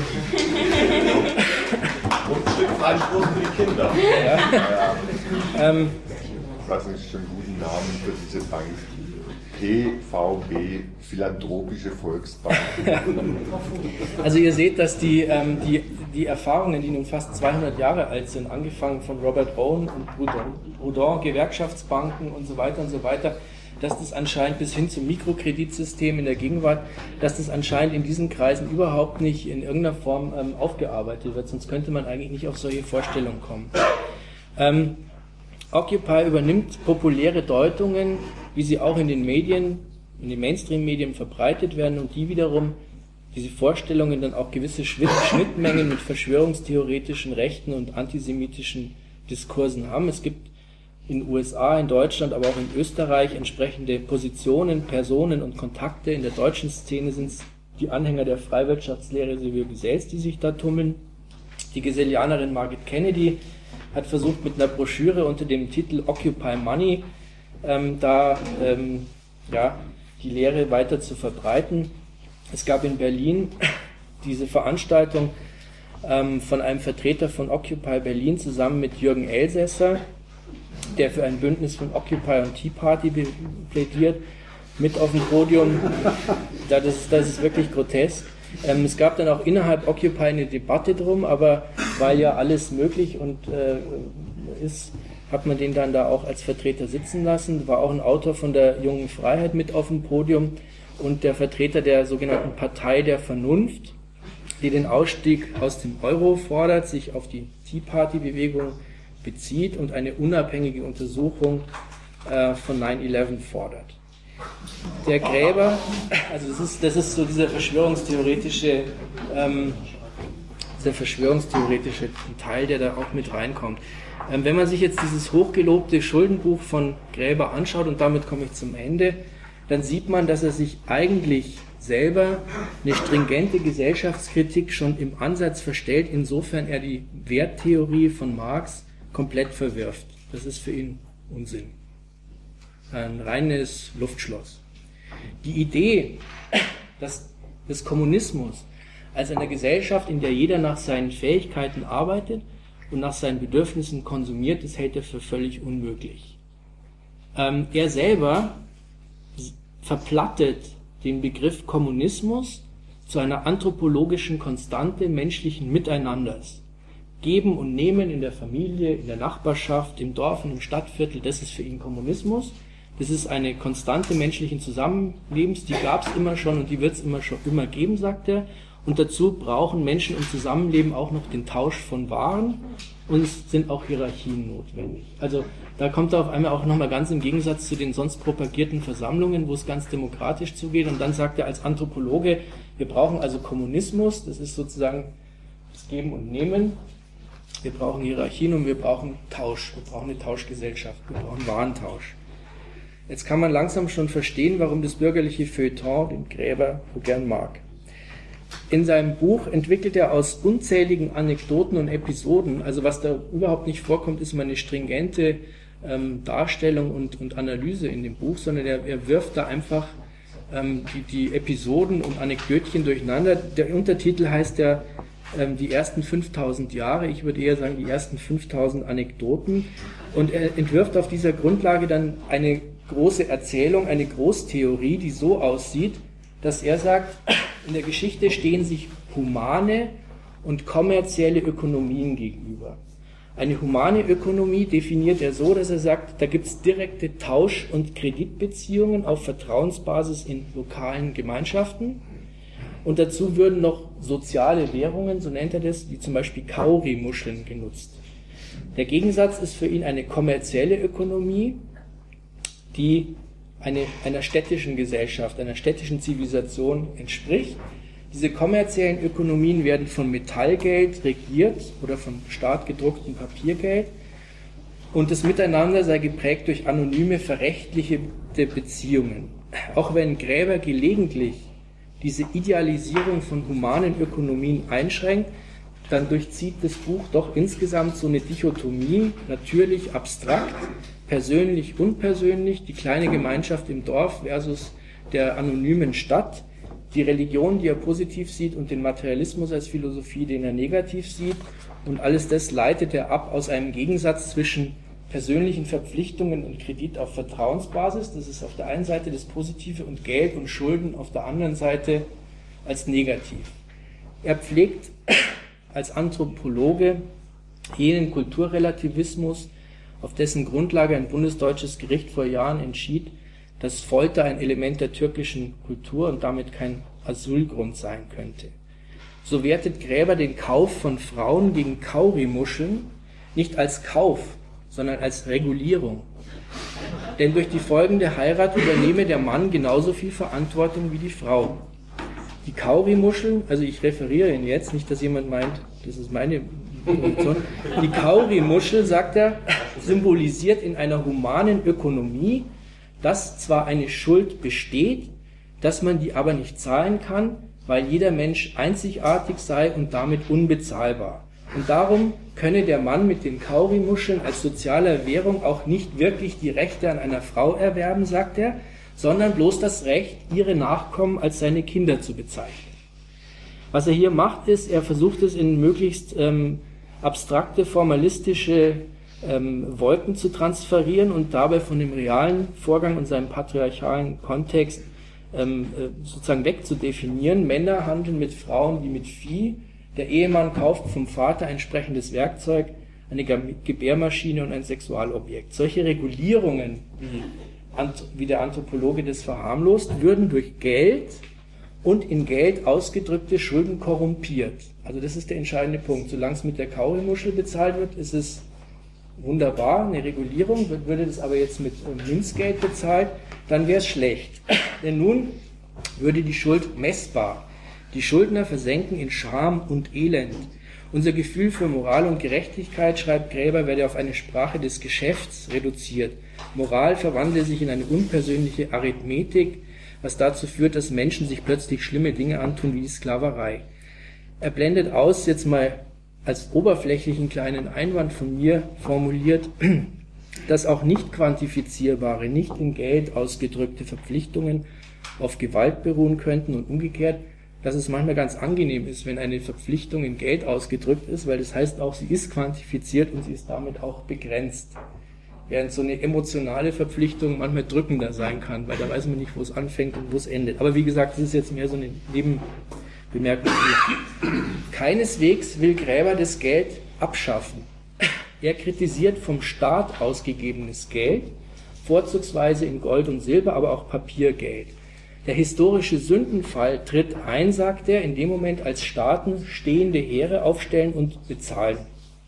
Freispruch für die Kinder. Ja. Ja. Ähm, Das ist schon einen guten Namen für diese Bank. P V B, Philanthropische Volksbank. Also ihr seht, dass die, ähm, die, die Erfahrungen, die nun fast zweihundert Jahre alt sind, angefangen von Robert Owen und Proudhon, Proudhon, Gewerkschaftsbanken und so weiter und so weiter, dass das anscheinend bis hin zum Mikrokreditsystem in der Gegenwart, dass das anscheinend in diesen Kreisen überhaupt nicht in irgendeiner Form ähm, aufgearbeitet wird, sonst könnte man eigentlich nicht auf solche Vorstellungen kommen. Ähm, Occupy übernimmt populäre Deutungen, wie sie auch in den Medien, in den Mainstream-Medien verbreitet werden und die wiederum, diese Vorstellungen dann auch gewisse Schnittmengen mit verschwörungstheoretischen, rechten und antisemitischen Diskursen haben. Es gibt in den U S A, in Deutschland, aber auch in Österreich entsprechende Positionen, Personen und Kontakte. In der deutschen Szene sind es die Anhänger der Freiwirtschaftslehre Silvio Gesells, die sich da tummeln. Die Gesellianerin Margaret Kennedy hat versucht, mit einer Broschüre unter dem Titel Occupy Money ähm, da ähm, ja, die Lehre weiter zu verbreiten. Es gab in Berlin diese Veranstaltung ähm, von einem Vertreter von Occupy Berlin zusammen mit Jürgen Elsässer, der für ein Bündnis von Occupy und Tea Party plädiert, mit auf dem Podium. Das ist, das ist wirklich grotesk. Ähm, es gab dann auch innerhalb Occupy eine Debatte drum, aber weil ja alles möglich und äh, ist, hat man den dann da auch als Vertreter sitzen lassen. War auch ein Autor von der Jungen Freiheit mit auf dem Podium und der Vertreter der sogenannten Partei der Vernunft, die den Ausstieg aus dem Euro fordert, sich auf die Tea Party Bewegung bezieht und eine unabhängige Untersuchung äh, von nine eleven fordert. Der Gräber, also das ist, das ist so dieser verschwörungstheoretische, ähm, dieser verschwörungstheoretische Teil, der da auch mit reinkommt. Ähm, wenn man sich jetzt dieses hochgelobte Schuldenbuch von Gräber anschaut, und damit komme ich zum Ende, dann sieht man, dass er sich eigentlich selber eine stringente Gesellschaftskritik schon im Ansatz verstellt, insofern er die Werttheorie von Marx komplett verwirft. Das ist für ihn Unsinn. Ein reines Luftschloss. Die Idee, dass des Kommunismus als eine Gesellschaft, in der jeder nach seinen Fähigkeiten arbeitet und nach seinen Bedürfnissen konsumiert, das hält er für völlig unmöglich. Ähm, er selber verplattet den Begriff Kommunismus zu einer anthropologischen Konstante menschlichen Miteinanders. Geben und Nehmen in der Familie, in der Nachbarschaft, im Dorf und im Stadtviertel, das ist für ihn Kommunismus. Das ist eine Konstante menschlichen Zusammenlebens, die gab es immer schon und die wird es immer schon immer geben, sagt er. Und dazu brauchen Menschen im Zusammenleben auch noch den Tausch von Waren und es sind auch Hierarchien notwendig. Also da kommt er auf einmal auch nochmal ganz im Gegensatz zu den sonst propagierten Versammlungen, wo es ganz demokratisch zugeht. Und dann sagt er als Anthropologe, wir brauchen also Kommunismus, das ist sozusagen das Geben und Nehmen. Wir brauchen Hierarchien und wir brauchen Tausch, wir brauchen eine Tauschgesellschaft, wir brauchen Warentausch. Jetzt kann man langsam schon verstehen, warum das bürgerliche Feuilleton den Gräber so gern mag. In seinem Buch entwickelt er aus unzähligen Anekdoten und Episoden, also was da überhaupt nicht vorkommt, ist mal eine stringente ähm, Darstellung und, und Analyse in dem Buch, sondern er, er wirft da einfach ähm, die, die Episoden und Anekdötchen durcheinander. Der Untertitel heißt ja ähm, die ersten fünftausend Jahre, ich würde eher sagen die ersten fünftausend Anekdoten, und er entwirft auf dieser Grundlage dann eine große Erzählung, eine Großtheorie, die so aussieht, dass er sagt, in der Geschichte stehen sich humane und kommerzielle Ökonomien gegenüber. Eine humane Ökonomie definiert er so, dass er sagt, da gibt es direkte Tausch- und Kreditbeziehungen auf Vertrauensbasis in lokalen Gemeinschaften und dazu würden noch soziale Währungen, so nennt er das, wie zum Beispiel Kauri-Muscheln genutzt. Der Gegensatz ist für ihn eine kommerzielle Ökonomie, die eine, einer städtischen Gesellschaft, einer städtischen Zivilisation entspricht. Diese kommerziellen Ökonomien werden von Metallgeld regiert oder von staatgedrucktem Papiergeld und das Miteinander sei geprägt durch anonyme, verrechtlichte Beziehungen. Auch wenn Gräber gelegentlich diese Idealisierung von humanen Ökonomien einschränkt, dann durchzieht das Buch doch insgesamt so eine Dichotomie, natürlich abstrakt, persönlich, unpersönlich, die kleine Gemeinschaft im Dorf versus der anonymen Stadt, die Religion, die er positiv sieht und den Materialismus als Philosophie, den er negativ sieht, und alles das leitet er ab aus einem Gegensatz zwischen persönlichen Verpflichtungen und Kredit auf Vertrauensbasis, das ist auf der einen Seite das Positive, und Geld und Schulden auf der anderen Seite als negativ. Er pflegt als Anthropologe jenen Kulturrelativismus, auf dessen Grundlage ein bundesdeutsches Gericht vor Jahren entschied, dass Folter ein Element der türkischen Kultur und damit kein Asylgrund sein könnte. So wertet Gräber den Kauf von Frauen gegen Kauri-Muscheln nicht als Kauf, sondern als Regulierung. Denn durch die folgende Heirat übernehme der Mann genauso viel Verantwortung wie die Frau. Die Kauri-Muscheln, also ich referiere ihn jetzt, nicht, dass jemand meint, das ist meine Position. Die Kauri-Muschel, sagt er, symbolisiert in einer humanen Ökonomie, dass zwar eine Schuld besteht, dass man die aber nicht zahlen kann, weil jeder Mensch einzigartig sei und damit unbezahlbar. Und darum könne der Mann mit den Kauri-Muscheln als sozialer Währung auch nicht wirklich die Rechte an einer Frau erwerben, sagt er, sondern bloß das Recht, ihre Nachkommen als seine Kinder zu bezeichnen. Was er hier macht, ist, er versucht es in möglichst ähm, abstrakte, formalistische ähm, Wolken zu transferieren und dabei von dem realen Vorgang und seinem patriarchalen Kontext ähm, äh, sozusagen wegzudefinieren. Männer handeln mit Frauen wie mit Vieh. Der Ehemann kauft vom Vater ein entsprechendes Werkzeug, eine Gebärmaschine und ein Sexualobjekt. Solche Regulierungen, wie, wie der Anthropologe das verharmlost, würden durch Geld und in Geld ausgedrückte Schulden korrumpiert. Also das ist der entscheidende Punkt. Solange es mit der Kaurimuschel bezahlt wird, ist es wunderbar, eine Regulierung. Würde das aber jetzt mit Münzgeld bezahlt, dann wäre es schlecht. Denn nun würde die Schuld messbar. Die Schuldner versenken in Scham und Elend. Unser Gefühl für Moral und Gerechtigkeit, schreibt Graeber, werde auf eine Sprache des Geschäfts reduziert. Moral verwandle sich in eine unpersönliche Arithmetik, was dazu führt, dass Menschen sich plötzlich schlimme Dinge antun wie die Sklaverei. Er blendet aus, jetzt mal als oberflächlichen kleinen Einwand von mir formuliert, dass auch nicht quantifizierbare, nicht in Geld ausgedrückte Verpflichtungen auf Gewalt beruhen könnten und umgekehrt, dass es manchmal ganz angenehm ist, wenn eine Verpflichtung in Geld ausgedrückt ist, weil das heißt auch, sie ist quantifiziert und sie ist damit auch begrenzt. Während so eine emotionale Verpflichtung manchmal drückender sein kann, weil da weiß man nicht, wo es anfängt und wo es endet. Aber wie gesagt, das ist jetzt mehr so eine Nebenbemerkung. Keineswegs will Graeber das Geld abschaffen. Er kritisiert vom Staat ausgegebenes Geld, vorzugsweise in Gold und Silber, aber auch Papiergeld. Der historische Sündenfall tritt ein, sagt er, in dem Moment, als Staaten stehende Heere aufstellen und bezahlen.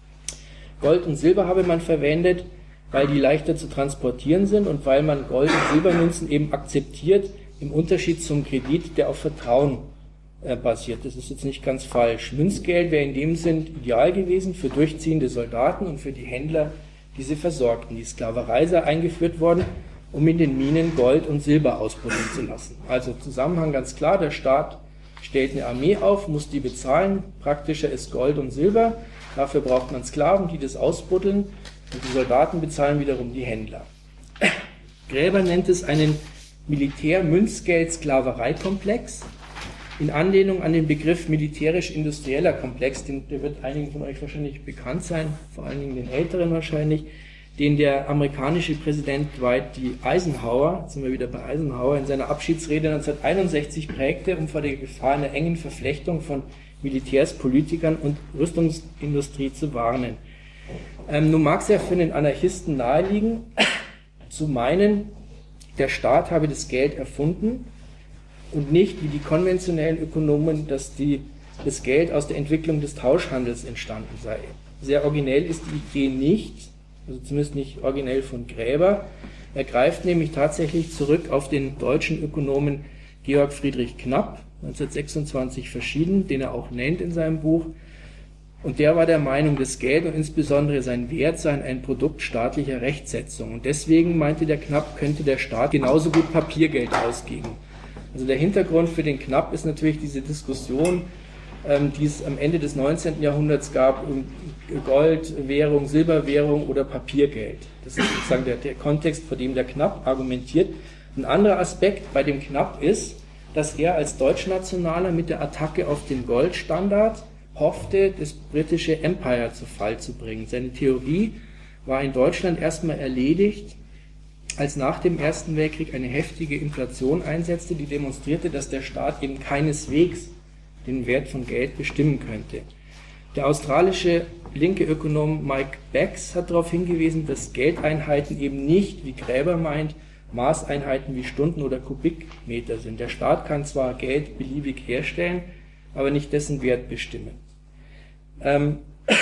Gold und Silber habe man verwendet, weil die leichter zu transportieren sind und weil man Gold- und Silbermünzen eben akzeptiert, im Unterschied zum Kredit, der auf Vertrauen äh, basiert. Das ist jetzt nicht ganz falsch. Münzgeld wäre in dem Sinn ideal gewesen für durchziehende Soldaten und für die Händler, die sie versorgten. Die Sklaverei sei eingeführt worden, um in den Minen Gold und Silber ausbuddeln zu lassen. Also Zusammenhang ganz klar, der Staat stellt eine Armee auf, muss die bezahlen, praktischer ist Gold und Silber, dafür braucht man Sklaven, die das ausbuddeln, und die Soldaten bezahlen wiederum die Händler. Graeber nennt es einen Militär-Münzgeld-Sklaverei-Komplex, in Anlehnung an den Begriff militärisch-industrieller Komplex, den, der wird einigen von euch wahrscheinlich bekannt sein, vor allen Dingen den Älteren wahrscheinlich, den der amerikanische Präsident Dwight D. Eisenhower, jetzt sind wir wieder bei Eisenhower, in seiner Abschiedsrede neunzehnhunderteinundsechzig prägte, um vor der Gefahr einer engen Verflechtung von Militärs, Politikern und Rüstungsindustrie zu warnen. Ähm, nun mag es ja für den Anarchisten naheliegen, zu meinen, der Staat habe das Geld erfunden und nicht, wie die konventionellen Ökonomen, dass die, das Geld aus der Entwicklung des Tauschhandels entstanden sei. Sehr originell ist die Idee nicht, also zumindest nicht originell von Graeber. Er greift nämlich tatsächlich zurück auf den deutschen Ökonomen Georg Friedrich Knapp, neunzehnhundertsechsundzwanzig verschieden, den er auch nennt in seinem Buch. Und der war der Meinung, das Geld und insbesondere sein Wert seien ein Produkt staatlicher Rechtsetzung. Und deswegen, meinte der Knapp, könnte der Staat genauso gut Papiergeld ausgeben. Also der Hintergrund für den Knapp ist natürlich diese Diskussion, ähm, die es am Ende des neunzehnten Jahrhunderts gab, um Goldwährung, Silberwährung oder Papiergeld. Das ist sozusagen der, der Kontext, vor dem der Knapp argumentiert. Ein anderer Aspekt bei dem Knapp ist, dass er als Deutschnationaler mit der Attacke auf den Goldstandard hoffte, das britische Empire zu Fall zu bringen. Seine Theorie war in Deutschland erstmal erledigt, als nach dem Ersten Weltkrieg eine heftige Inflation einsetzte, die demonstrierte, dass der Staat eben keineswegs den Wert von Geld bestimmen könnte. Der australische linke Ökonom Mike Becks hat darauf hingewiesen, dass Geldeinheiten eben nicht, wie Graeber meint, Maßeinheiten wie Stunden oder Kubikmeter sind. Der Staat kann zwar Geld beliebig herstellen, aber nicht dessen Wert bestimmen. Ähm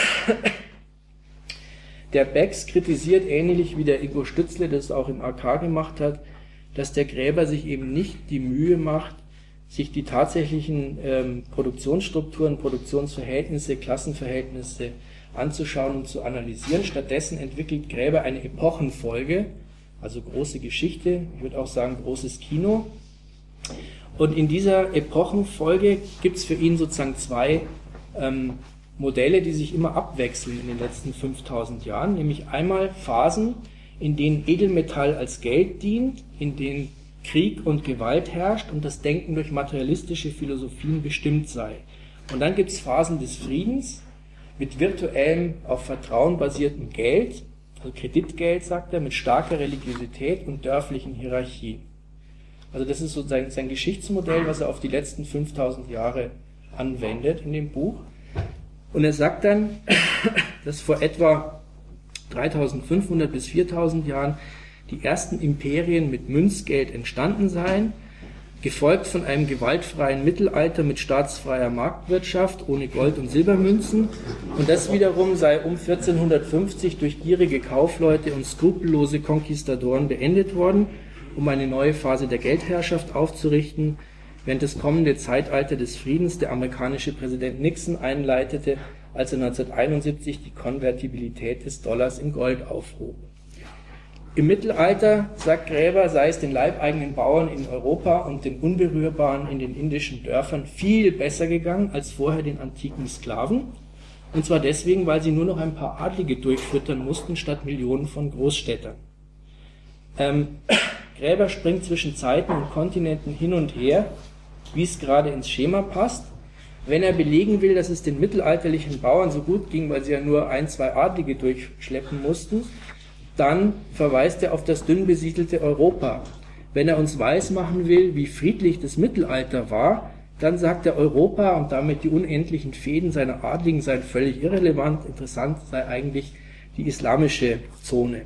der Becks kritisiert, ähnlich wie der Ingo Stützle das auch im A K gemacht hat, dass der Graeber sich eben nicht die Mühe macht, sich die tatsächlichen ähm, Produktionsstrukturen, Produktionsverhältnisse, Klassenverhältnisse anzuschauen und zu analysieren. Stattdessen entwickelt Graeber eine Epochenfolge, also große Geschichte, ich würde auch sagen großes Kino. Und in dieser Epochenfolge gibt es für ihn sozusagen zwei ähm, Modelle, die sich immer abwechseln in den letzten fünftausend Jahren, nämlich einmal Phasen, in denen Edelmetall als Geld dient, in denen Krieg und Gewalt herrscht und das Denken durch materialistische Philosophien bestimmt sei. Und dann gibt es Phasen des Friedens mit virtuellem, auf Vertrauen basiertem Geld, also Kreditgeld, sagt er, mit starker Religiosität und dörflichen Hierarchien. Also das ist so sein, sein Geschichtsmodell, was er auf die letzten fünftausend Jahre anwendet in dem Buch. Und er sagt dann, dass vor etwa dreitausendfünfhundert bis viertausend Jahren die ersten Imperien mit Münzgeld entstanden seien, gefolgt von einem gewaltfreien Mittelalter mit staatsfreier Marktwirtschaft ohne Gold- und Silbermünzen. Und das wiederum sei um vierzehnhundertfünfzig durch gierige Kaufleute und skrupellose Konquistadoren beendet worden, um eine neue Phase der Geldherrschaft aufzurichten, während das kommende Zeitalter des Friedens der amerikanische Präsident Nixon einleitete, als er neunzehnhunderteinundsiebzig die Konvertibilität des Dollars in Gold aufhob. Im Mittelalter, sagt Graeber, sei es den leibeigenen Bauern in Europa und den Unberührbaren in den indischen Dörfern viel besser gegangen als vorher den antiken Sklaven. Und zwar deswegen, weil sie nur noch ein paar Adlige durchfüttern mussten, statt Millionen von Großstädtern. Ähm, Graeber springt zwischen Zeiten und Kontinenten hin und her, wie es gerade ins Schema passt. Wenn er belegen will, dass es den mittelalterlichen Bauern so gut ging, weil sie ja nur ein, zwei Adlige durchschleppen mussten, dann verweist er auf das dünn besiedelte Europa. Wenn er uns weismachen will, wie friedlich das Mittelalter war, dann sagt er, Europa und damit die unendlichen Fäden seiner Adligen seien völlig irrelevant. Interessant sei eigentlich die islamische Zone.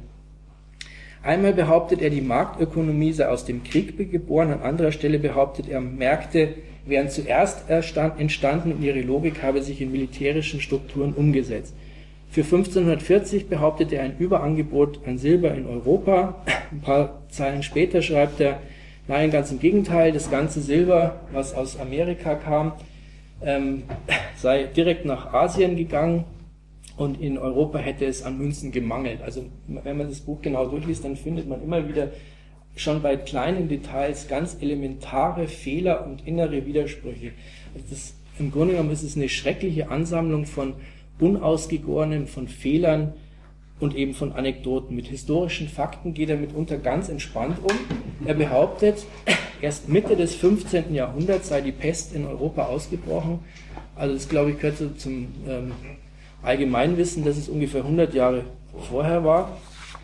Einmal behauptet er, die Marktökonomie sei aus dem Krieg geboren, an anderer Stelle behauptet er, Märkte wären zuerst entstanden und ihre Logik habe sich in militärischen Strukturen umgesetzt. Für fünfzehnhundertvierzig behauptet er ein Überangebot an Silber in Europa. Ein paar Zeilen später schreibt er, nein, ganz im Gegenteil, das ganze Silber, was aus Amerika kam, ähm, sei direkt nach Asien gegangen und in Europa hätte es an Münzen gemangelt. Also wenn man das Buch genau durchliest, dann findet man immer wieder schon bei kleinen Details ganz elementare Fehler und innere Widersprüche. Also das, im Grunde genommen ist es eine schreckliche Ansammlung von Unausgegorenen, von Fehlern und eben von Anekdoten. Mit historischen Fakten geht er mitunter ganz entspannt um. Er behauptet, erst Mitte des fünfzehnten Jahrhunderts sei die Pest in Europa ausgebrochen. Also das, glaube ich, gehört so zum ähm, Allgemeinwissen, dass es ungefähr hundert Jahre vorher war.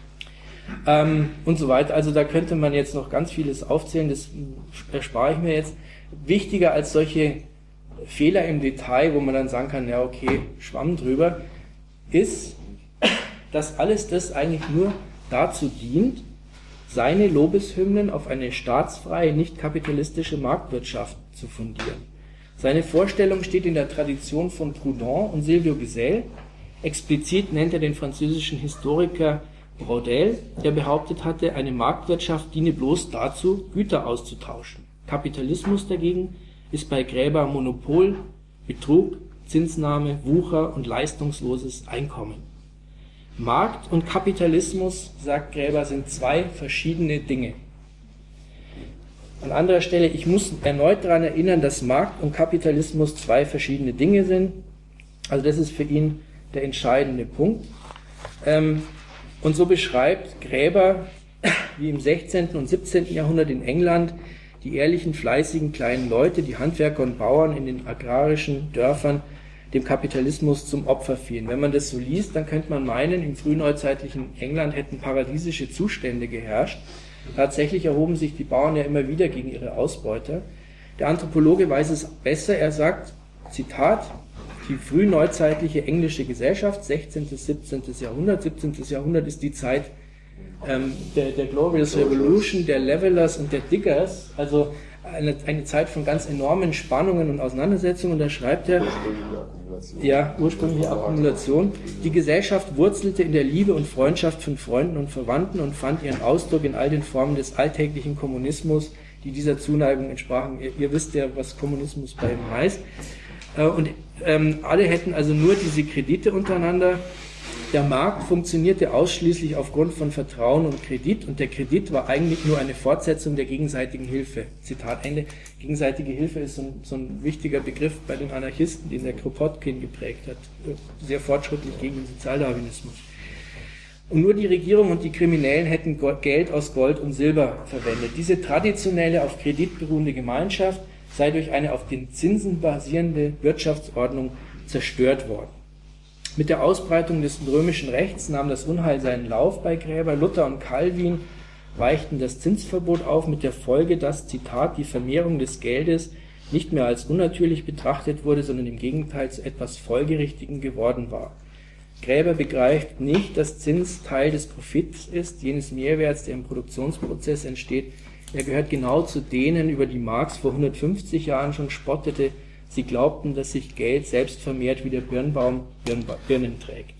Ähm, und so weiter. Also da könnte man jetzt noch ganz vieles aufzählen, das erspare ich mir jetzt. Wichtiger als solche Fehler im Detail, wo man dann sagen kann, ja okay, Schwamm drüber, ist, dass alles das eigentlich nur dazu dient, seine Lobeshymnen auf eine staatsfreie, nicht kapitalistische Marktwirtschaft zu fundieren. Seine Vorstellung steht in der Tradition von Proudhon und Silvio Gesell. Explizit nennt er den französischen Historiker Braudel, der behauptet hatte, eine Marktwirtschaft diene bloß dazu, Güter auszutauschen. Kapitalismus dagegen ist bei Graeber Monopol, Betrug, Zinsnahme, Wucher und leistungsloses Einkommen. Markt und Kapitalismus, sagt Graeber, sind zwei verschiedene Dinge. An anderer Stelle, ich muss erneut daran erinnern, dass Markt und Kapitalismus zwei verschiedene Dinge sind. Also das ist für ihn der entscheidende Punkt. Und so beschreibt Graeber, wie im sechzehnten und siebzehnten Jahrhundert in England, die ehrlichen, fleißigen kleinen Leute, die Handwerker und Bauern in den agrarischen Dörfern dem Kapitalismus zum Opfer fielen. Wenn man das so liest, dann könnte man meinen, im frühneuzeitlichen England hätten paradiesische Zustände geherrscht. Tatsächlich erhoben sich die Bauern ja immer wieder gegen ihre Ausbeuter. Der Anthropologe weiß es besser. Er sagt, Zitat, die frühneuzeitliche englische Gesellschaft, sechzehnten. siebzehnten. Jahrhundert, siebzehnten. Jahrhundert ist die Zeit ähm, der, der Glorious Revolution, der Levelers und der Diggers, also eine, eine Zeit von ganz enormen Spannungen und Auseinandersetzungen. Und da schreibt er, ja, ursprüngliche Akkumulation. Die Gesellschaft wurzelte in der Liebe und Freundschaft von Freunden und Verwandten und fand ihren Ausdruck in all den Formen des alltäglichen Kommunismus, die dieser Zuneigung entsprachen. Ihr, ihr wisst ja, was Kommunismus bei ihm heißt. Und ähm, alle hätten also nur diese Kredite untereinander. Der Markt funktionierte ausschließlich aufgrund von Vertrauen und Kredit und der Kredit war eigentlich nur eine Fortsetzung der gegenseitigen Hilfe. Zitat Ende. Gegenseitige Hilfe ist so ein, so ein wichtiger Begriff bei den Anarchisten, den der Kropotkin geprägt hat. Sehr fortschrittlich gegen den Sozialdarwinismus. Und nur die Regierung und die Kriminellen hätten Geld aus Gold und Silber verwendet. Diese traditionelle, auf Kredit beruhende Gemeinschaft sei durch eine auf den Zinsen basierende Wirtschaftsordnung zerstört worden. Mit der Ausbreitung des römischen Rechts nahm das Unheil seinen Lauf bei Gräber. Luther und Calvin weichten das Zinsverbot auf, mit der Folge, dass, Zitat, die Vermehrung des Geldes nicht mehr als unnatürlich betrachtet wurde, sondern im Gegenteil zu etwas Folgerichtigem geworden war. Gräber begreift nicht, dass Zins Teil des Profits ist, jenes Mehrwerts, der im Produktionsprozess entsteht. Er gehört genau zu denen, über die Marx vor hundertfünfzig Jahren schon spottete. Sie glaubten, dass sich Geld selbst vermehrt, wie der Birnbaum Birnen trägt.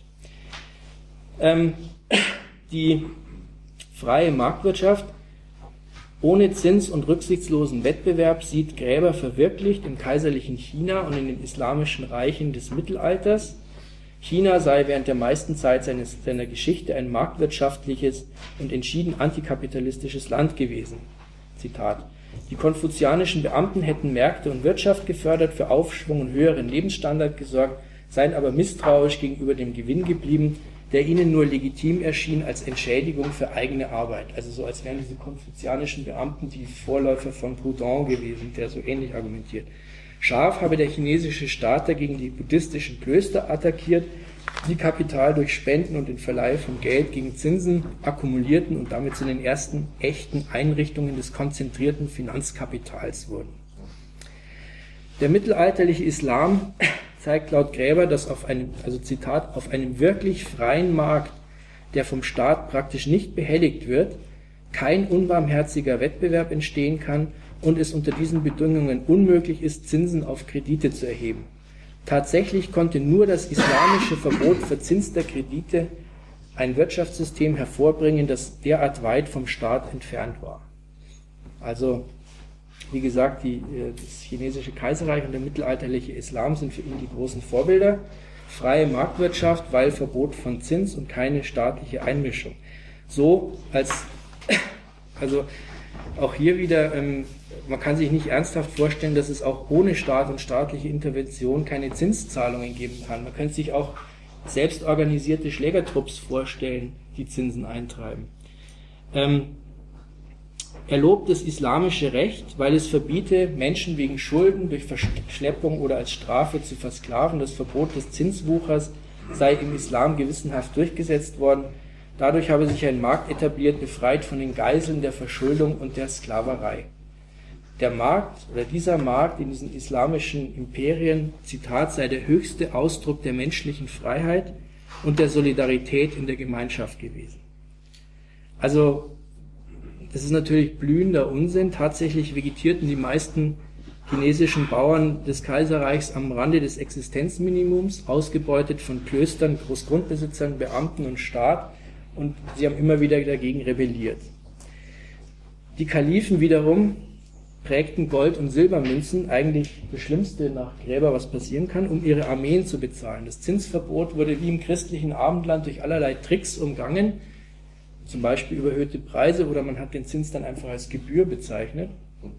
Ähm, die freie Marktwirtschaft ohne Zins und rücksichtslosen Wettbewerb sieht Gräber verwirklicht im kaiserlichen China und in den islamischen Reichen des Mittelalters. China sei während der meisten Zeit seines, seiner Geschichte ein marktwirtschaftliches und entschieden antikapitalistisches Land gewesen. Zitat. Die konfuzianischen Beamten hätten Märkte und Wirtschaft gefördert, für Aufschwung und höheren Lebensstandard gesorgt, seien aber misstrauisch gegenüber dem Gewinn geblieben, der ihnen nur legitim erschien als Entschädigung für eigene Arbeit. Also so, als wären diese konfuzianischen Beamten die Vorläufer von Proudhon gewesen, der so ähnlich argumentiert. Scharf habe der chinesische Staat dagegen die buddhistischen Klöster attackiert, die Kapital durch Spenden und den Verleih von Geld gegen Zinsen akkumulierten und damit zu den ersten echten Einrichtungen des konzentrierten Finanzkapitals wurden. Der mittelalterliche Islam zeigt laut Gräber, dass auf einem, also Zitat, auf einem wirklich freien Markt, der vom Staat praktisch nicht behelligt wird, kein unbarmherziger Wettbewerb entstehen kann und es unter diesen Bedingungen unmöglich ist, Zinsen auf Kredite zu erheben. Tatsächlich konnte nur das islamische Verbot verzinster Kredite ein Wirtschaftssystem hervorbringen, das derart weit vom Staat entfernt war. Also, wie gesagt, die, das chinesische Kaiserreich und der mittelalterliche Islam sind für ihn die großen Vorbilder. Freie Marktwirtschaft, weil Verbot von Zins und keine staatliche Einmischung. So als, also auch hier wieder, ähm, man kann sich nicht ernsthaft vorstellen, dass es auch ohne Staat und staatliche Intervention keine Zinszahlungen geben kann. Man könnte sich auch selbstorganisierte Schlägertrupps vorstellen, die Zinsen eintreiben. Ähm, er lobt das islamische Recht, weil es verbiete, Menschen wegen Schulden durch Verschleppung oder als Strafe zu versklaven. Das Verbot des Zinswuchers sei im Islam gewissenhaft durchgesetzt worden. Dadurch habe sich ein Markt etabliert, befreit von den Geiseln der Verschuldung und der Sklaverei. Der Markt oder dieser Markt in diesen islamischen Imperien, Zitat, sei der höchste Ausdruck der menschlichen Freiheit und der Solidarität in der Gemeinschaft gewesen. Also, das ist natürlich blühender Unsinn. Tatsächlich vegetierten die meisten chinesischen Bauern des Kaiserreichs am Rande des Existenzminimums, ausgebeutet von Klöstern, Großgrundbesitzern, Beamten und Staat, und sie haben immer wieder dagegen rebelliert. Die Kalifen wiederum prägten Gold- und Silbermünzen, eigentlich das Schlimmste nach Gräber, was passieren kann, um ihre Armeen zu bezahlen. Das Zinsverbot wurde wie im christlichen Abendland durch allerlei Tricks umgangen, zum Beispiel überhöhte Preise, oder man hat den Zins dann einfach als Gebühr bezeichnet.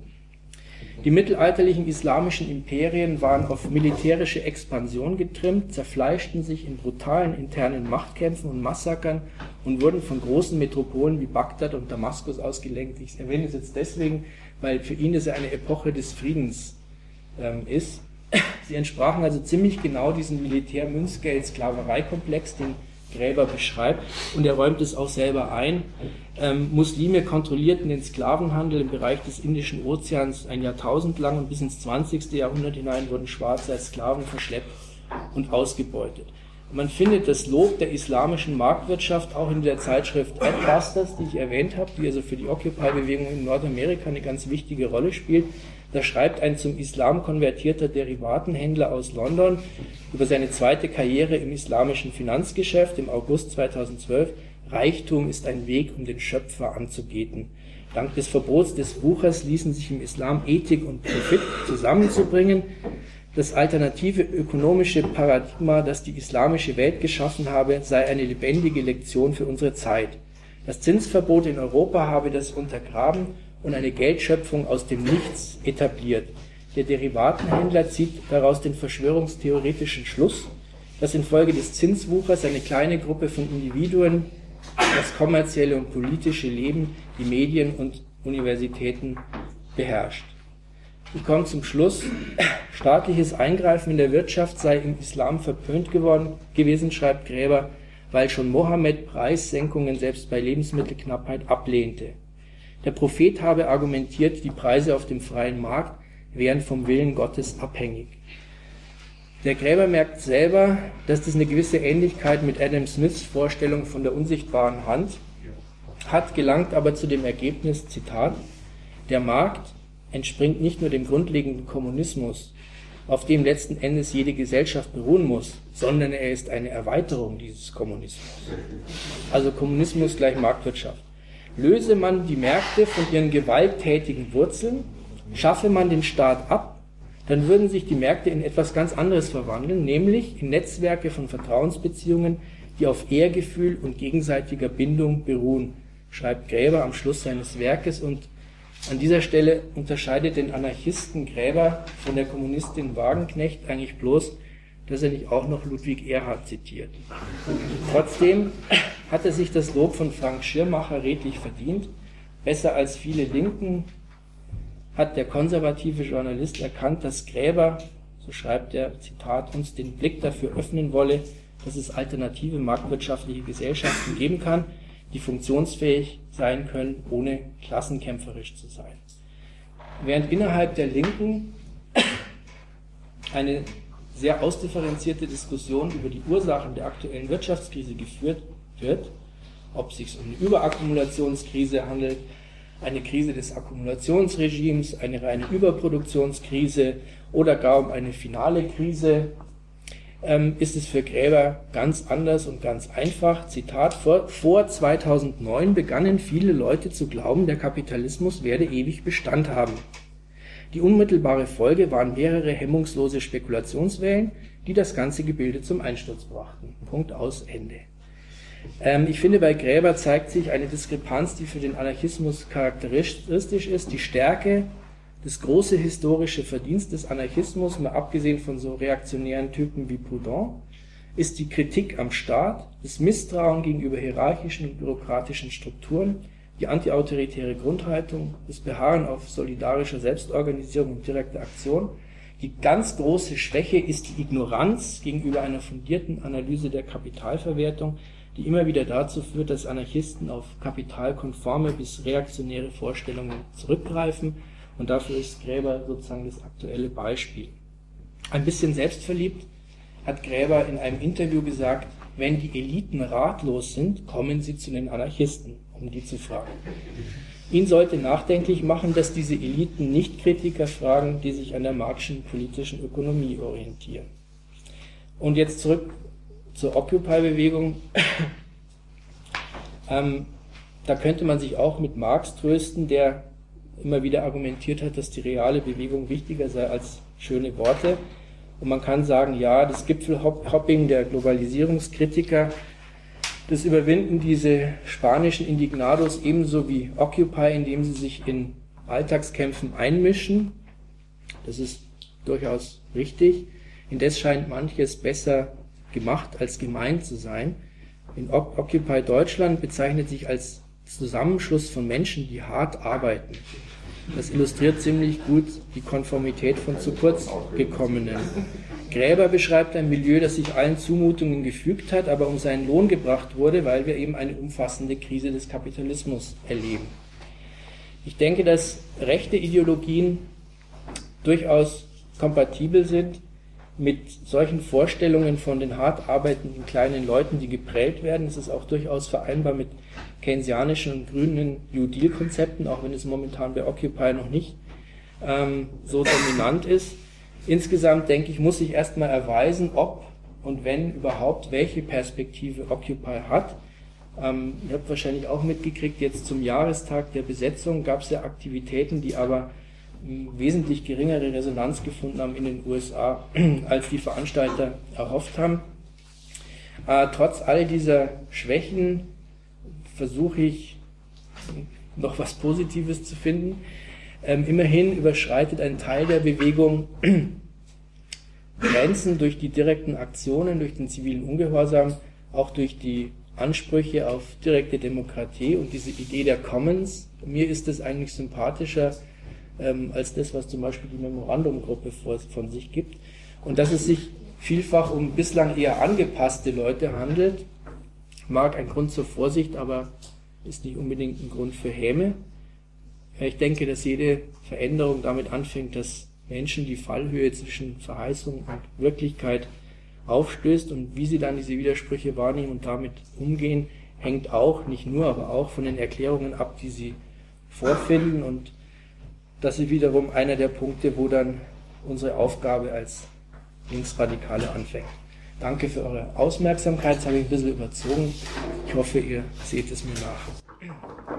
Die mittelalterlichen islamischen Imperien waren auf militärische Expansion getrimmt, zerfleischten sich in brutalen internen Machtkämpfen und Massakern und wurden von großen Metropolen wie Bagdad und Damaskus ausgelenkt. Ich erwähne es jetzt deswegen, weil für ihn das ja eine Epoche des Friedens ähm, ist. Sie entsprachen also ziemlich genau diesem Militär-Münzgeld-Sklaverei-Komplex, den Gräber beschreibt, und er räumt es auch selber ein. Ähm, Muslime kontrollierten den Sklavenhandel im Bereich des Indischen Ozeans ein Jahrtausend lang, und bis ins zwanzigste Jahrhundert hinein wurden Schwarze als Sklaven verschleppt und ausgebeutet. Und man findet das Lob der islamischen Marktwirtschaft auch in der Zeitschrift Adbusters, die ich erwähnt habe, die also für die Occupy-Bewegung in Nordamerika eine ganz wichtige Rolle spielt. Da schreibt ein zum Islam konvertierter Derivatenhändler aus London über seine zweite Karriere im islamischen Finanzgeschäft im August zweitausendzwölf: Reichtum ist ein Weg, um den Schöpfer anzubeten. Dank des Verbots des Wuchers ließen sich im Islam Ethik und Profit zusammenzubringen. Das alternative ökonomische Paradigma, das die islamische Welt geschaffen habe, sei eine lebendige Lektion für unsere Zeit. Das Zinsverbot in Europa habe das untergraben und eine Geldschöpfung aus dem Nichts etabliert. Der Derivatenhändler zieht daraus den verschwörungstheoretischen Schluss, dass infolge des Zinswuchers eine kleine Gruppe von Individuen das kommerzielle und politische Leben, die Medien und Universitäten beherrscht. Ich komme zum Schluss. Staatliches Eingreifen in der Wirtschaft sei im Islam verpönt geworden, gewesen, schreibt Gräber, weil schon Mohammed Preissenkungen selbst bei Lebensmittelknappheit ablehnte. Der Prophet habe argumentiert, die Preise auf dem freien Markt wären vom Willen Gottes abhängig. Der Gräber merkt selber, dass das eine gewisse Ähnlichkeit mit Adam Smiths Vorstellung von der unsichtbaren Hand hat, gelangt aber zu dem Ergebnis, Zitat, der Markt entspringt nicht nur dem grundlegenden Kommunismus, auf dem letzten Endes jede Gesellschaft beruhen muss, sondern er ist eine Erweiterung dieses Kommunismus. Also Kommunismus gleich Marktwirtschaft. Löse man die Märkte von ihren gewalttätigen Wurzeln, schaffe man den Staat ab, dann würden sich die Märkte in etwas ganz anderes verwandeln, nämlich in Netzwerke von Vertrauensbeziehungen, die auf Ehrgefühl und gegenseitiger Bindung beruhen, schreibt Gräber am Schluss seines Werkes. Und an dieser Stelle unterscheidet den Anarchisten Gräber von der Kommunistin Wagenknecht eigentlich bloß, dass er nicht auch noch Ludwig Erhard zitiert. Trotzdem hat er sich das Lob von Frank Schirmacher redlich verdient. Besser als viele Linken hat der konservative Journalist erkannt, dass Gräber, so schreibt er, Zitat, uns den Blick dafür öffnen wolle, dass es alternative marktwirtschaftliche Gesellschaften geben kann, die funktionsfähig sein können, ohne klassenkämpferisch zu sein. Während innerhalb der Linken eine sehr ausdifferenzierte Diskussion über die Ursachen der aktuellen Wirtschaftskrise geführt wird, ob es sich um eine Überakkumulationskrise handelt, eine Krise des Akkumulationsregimes, eine reine Überproduktionskrise oder gar um eine finale Krise, ähm, ist es für Gräber ganz anders und ganz einfach. Zitat, vor, vor zweitausendneun begannen viele Leute zu glauben, der Kapitalismus werde ewig Bestand haben. Die unmittelbare Folge waren mehrere hemmungslose Spekulationswellen, die das ganze Gebilde zum Einsturz brachten. Punkt, aus, Ende. Ähm, ich finde, bei Gräber zeigt sich eine Diskrepanz, die für den Anarchismus charakteristisch ist. Die Stärke, das große historische Verdienst des Anarchismus, mal abgesehen von so reaktionären Typen wie Proudhon, ist die Kritik am Staat, das Misstrauen gegenüber hierarchischen und bürokratischen Strukturen, die antiautoritäre Grundhaltung, das Beharren auf solidarischer Selbstorganisierung und direkter Aktion. Die ganz große Schwäche ist die Ignoranz gegenüber einer fundierten Analyse der Kapitalverwertung, die immer wieder dazu führt, dass Anarchisten auf kapitalkonforme bis reaktionäre Vorstellungen zurückgreifen. Und dafür ist Gräber sozusagen das aktuelle Beispiel. Ein bisschen selbstverliebt hat Gräber in einem Interview gesagt, wenn die Eliten ratlos sind, kommen sie zu den Anarchisten, um die zu fragen. Ihn sollte nachdenklich machen, dass diese Eliten nicht Kritiker fragen, die sich an der Marxischen politischen Ökonomie orientieren. Und jetzt zurück zur Occupy-Bewegung. ähm, da könnte man sich auch mit Marx trösten, der immer wieder argumentiert hat, dass die reale Bewegung wichtiger sei als schöne Worte. Und man kann sagen, ja, das Gipfelhopping der Globalisierungskritiker, das Überwinden diese spanischen Indignados ebenso wie Occupy, indem sie sich in Alltagskämpfen einmischen, das ist durchaus richtig. Indes scheint manches besser gemacht als gemeint zu sein. In Occupy Deutschland bezeichnet sich als Zusammenschluss von Menschen, die hart arbeiten. Das illustriert ziemlich gut die Konformität von zu kurz gekommenen. Gräber beschreibt ein Milieu, das sich allen Zumutungen gefügt hat, aber um seinen Lohn gebracht wurde, weil wir eben eine umfassende Krise des Kapitalismus erleben. Ich denke, dass rechte Ideologien durchaus kompatibel sind mit solchen Vorstellungen von den hart arbeitenden kleinen Leuten, die geprellt werden. Es ist auch durchaus vereinbar mit keynesianischen und grünen New Deal-Konzepten, auch wenn es momentan bei Occupy noch nicht ähm, so dominant ist. Insgesamt, denke ich, muss sich erstmal erweisen, ob und wenn überhaupt welche Perspektive Occupy hat. Ähm, ihr habt wahrscheinlich auch mitgekriegt, jetzt zum Jahrestag der Besetzung gab es ja Aktivitäten, die aber wesentlich geringere Resonanz gefunden haben in den U S A, als die Veranstalter erhofft haben. Äh, trotz all dieser Schwächen versuche ich noch was Positives zu finden. Ähm, immerhin überschreitet ein Teil der Bewegung Grenzen durch die direkten Aktionen, durch den zivilen Ungehorsam, auch durch die Ansprüche auf direkte Demokratie und diese Idee der Commons. Mir ist das eigentlich sympathischer ähm, als das, was zum Beispiel die Memorandum-Gruppe vor, von sich gibt. Und dass es sich vielfach um bislang eher angepasste Leute handelt, mag ein Grund zur Vorsicht, aber ist nicht unbedingt ein Grund für Häme. Ich denke, dass jede Veränderung damit anfängt, dass Menschen die Fallhöhe zwischen Verheißung und Wirklichkeit aufstößt, und wie sie dann diese Widersprüche wahrnehmen und damit umgehen, hängt auch, nicht nur, aber auch von den Erklärungen ab, die sie vorfinden, und das ist wiederum einer der Punkte, wo dann unsere Aufgabe als Linksradikale anfängt. Danke für eure Aufmerksamkeit, jetzt habe ich ein bisschen überzogen. Ich hoffe, ihr seht es mir nach.